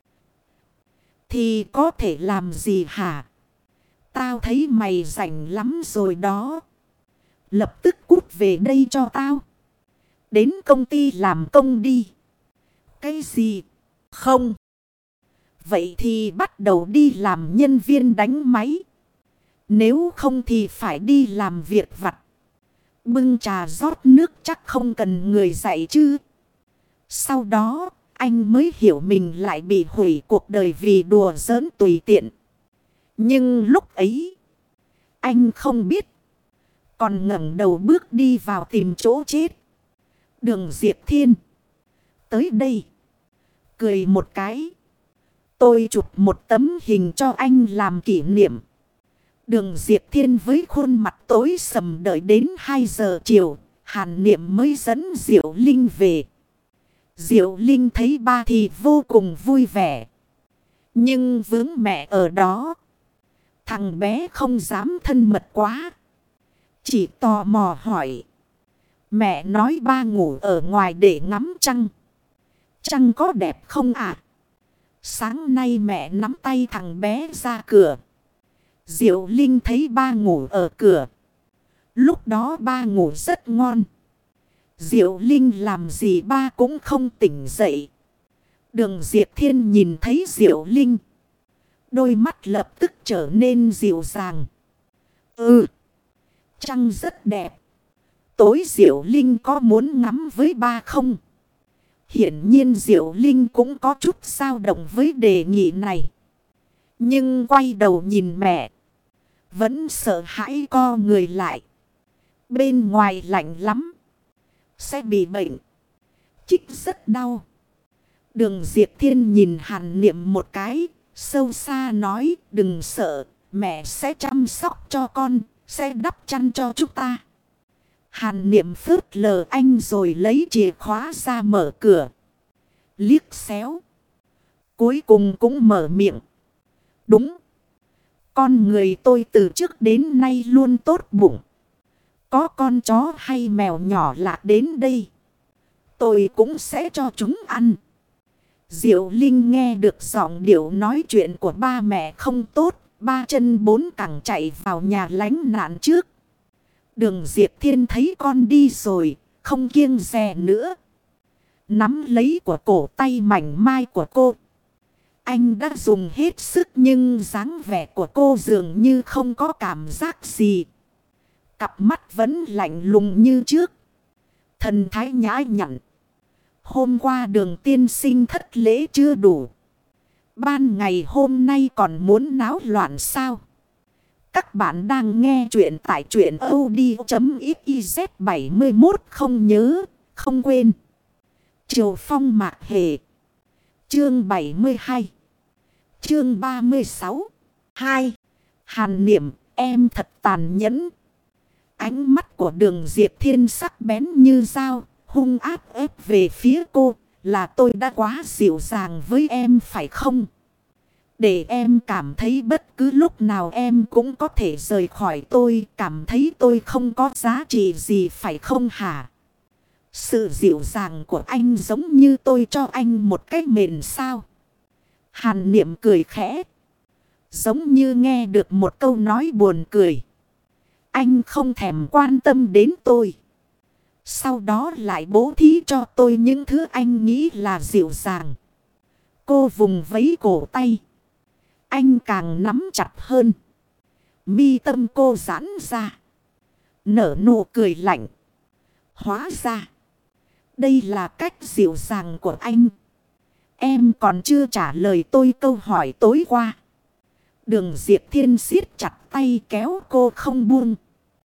thì có thể làm gì hả? Tao thấy mày rảnh lắm rồi đó. Lập tức cút về đây cho tao. Đến công ty làm công đi. Cái gì? Không. Vậy thì bắt đầu đi làm nhân viên đánh máy. Nếu không thì phải đi làm việc vặt. Bưng trà rót nước chắc không cần người dạy chứ. Sau đó, anh mới hiểu mình lại bị hủy cuộc đời vì đùa giỡn tùy tiện. Nhưng lúc ấy, anh không biết. Còn ngẩng đầu bước đi vào tìm chỗ chết. Đường Diệp Thiên. Tới đây. Cười một cái. Tôi chụp một tấm hình cho anh làm kỷ niệm. Đường Diệp Thiên với khuôn mặt tối sầm đợi đến hai giờ chiều. Hàn Niệm mới dẫn Diệu Linh về. Diệu Linh thấy ba thì vô cùng vui vẻ. Nhưng vướng mẹ ở đó. Thằng bé không dám thân mật quá. Chỉ tò mò hỏi. Mẹ nói ba ngủ ở ngoài để ngắm trăng. Trăng có đẹp không ạ? À? Sáng nay mẹ nắm tay thằng bé ra cửa. Diệu Linh thấy ba ngủ ở cửa. Lúc đó ba ngủ rất ngon. Diệu Linh làm gì ba cũng không tỉnh dậy. Đường Diệp Thiên nhìn thấy Diệu Linh. Đôi mắt lập tức trở nên dịu dàng. Ừ. Trăng rất đẹp. Tối Diệu Linh có muốn ngắm với ba không? Hiển nhiên Diệu Linh cũng có chút dao động với đề nghị này. Nhưng quay đầu nhìn mẹ. Vẫn sợ hãi co người lại. Bên ngoài lạnh lắm. Sẽ bị bệnh. Chích rất đau. Đường Diệp Thiên nhìn Hàn Niệm một cái. Sâu xa nói đừng sợ. Mẹ sẽ chăm sóc cho con. Sẽ đắp chăn cho chúng ta. Hàn Niệm phớt lờ anh rồi lấy chìa khóa ra mở cửa. Liếc xéo. Cuối cùng cũng mở miệng. Đúng. Con người tôi từ trước đến nay luôn tốt bụng. Có con chó hay mèo nhỏ lạc đến đây, tôi cũng sẽ cho chúng ăn. Diệu Linh nghe được giọng điệu nói chuyện của ba mẹ không tốt. Ba chân bốn cẳng chạy vào nhà lánh nạn trước. Đường Diệp Thiên thấy con đi rồi. Không kiêng dè nữa. Nắm lấy của cổ tay mảnh mai của cô. Anh đã dùng hết sức nhưng dáng vẻ của cô dường như không có cảm giác gì. Cặp mắt vẫn lạnh lùng như trước. Thần thái nhã nhặn. Hôm qua Đường tiên sinh thất lễ chưa đủ. Ban ngày hôm nay còn muốn náo loạn sao? Các bạn đang nghe chuyện tại truyện audio.xyz bảy mốt không nhớ, không quên. Triều Phong Mạc Hề. Chương bảy mươi hai. Chương ba mươi sáu. hai. Hàn Niệm, em thật tàn nhẫn. Ánh mắt của Đường Diệp Thiên sắc bén như dao, hung ác ép về phía cô. Là tôi đã quá dịu dàng với em phải không? Để em cảm thấy bất cứ lúc nào em cũng có thể rời khỏi tôi. Cảm thấy tôi không có giá trị gì phải không hả? Sự dịu dàng của anh giống như tôi cho anh một cái mền sao? Hàn Niệm cười khẽ. Giống như nghe được một câu nói buồn cười. Anh không thèm quan tâm đến tôi. Sau đó lại bố thí cho tôi những thứ anh nghĩ là dịu dàng. Cô vùng vẫy cổ tay. Anh càng nắm chặt hơn. Mi tâm cô giãn ra. Nở nụ cười lạnh. Hóa ra. Đây là cách dịu dàng của anh. Em còn chưa trả lời tôi câu hỏi tối qua. Đường Diệp Thiên siết chặt tay kéo cô không buông.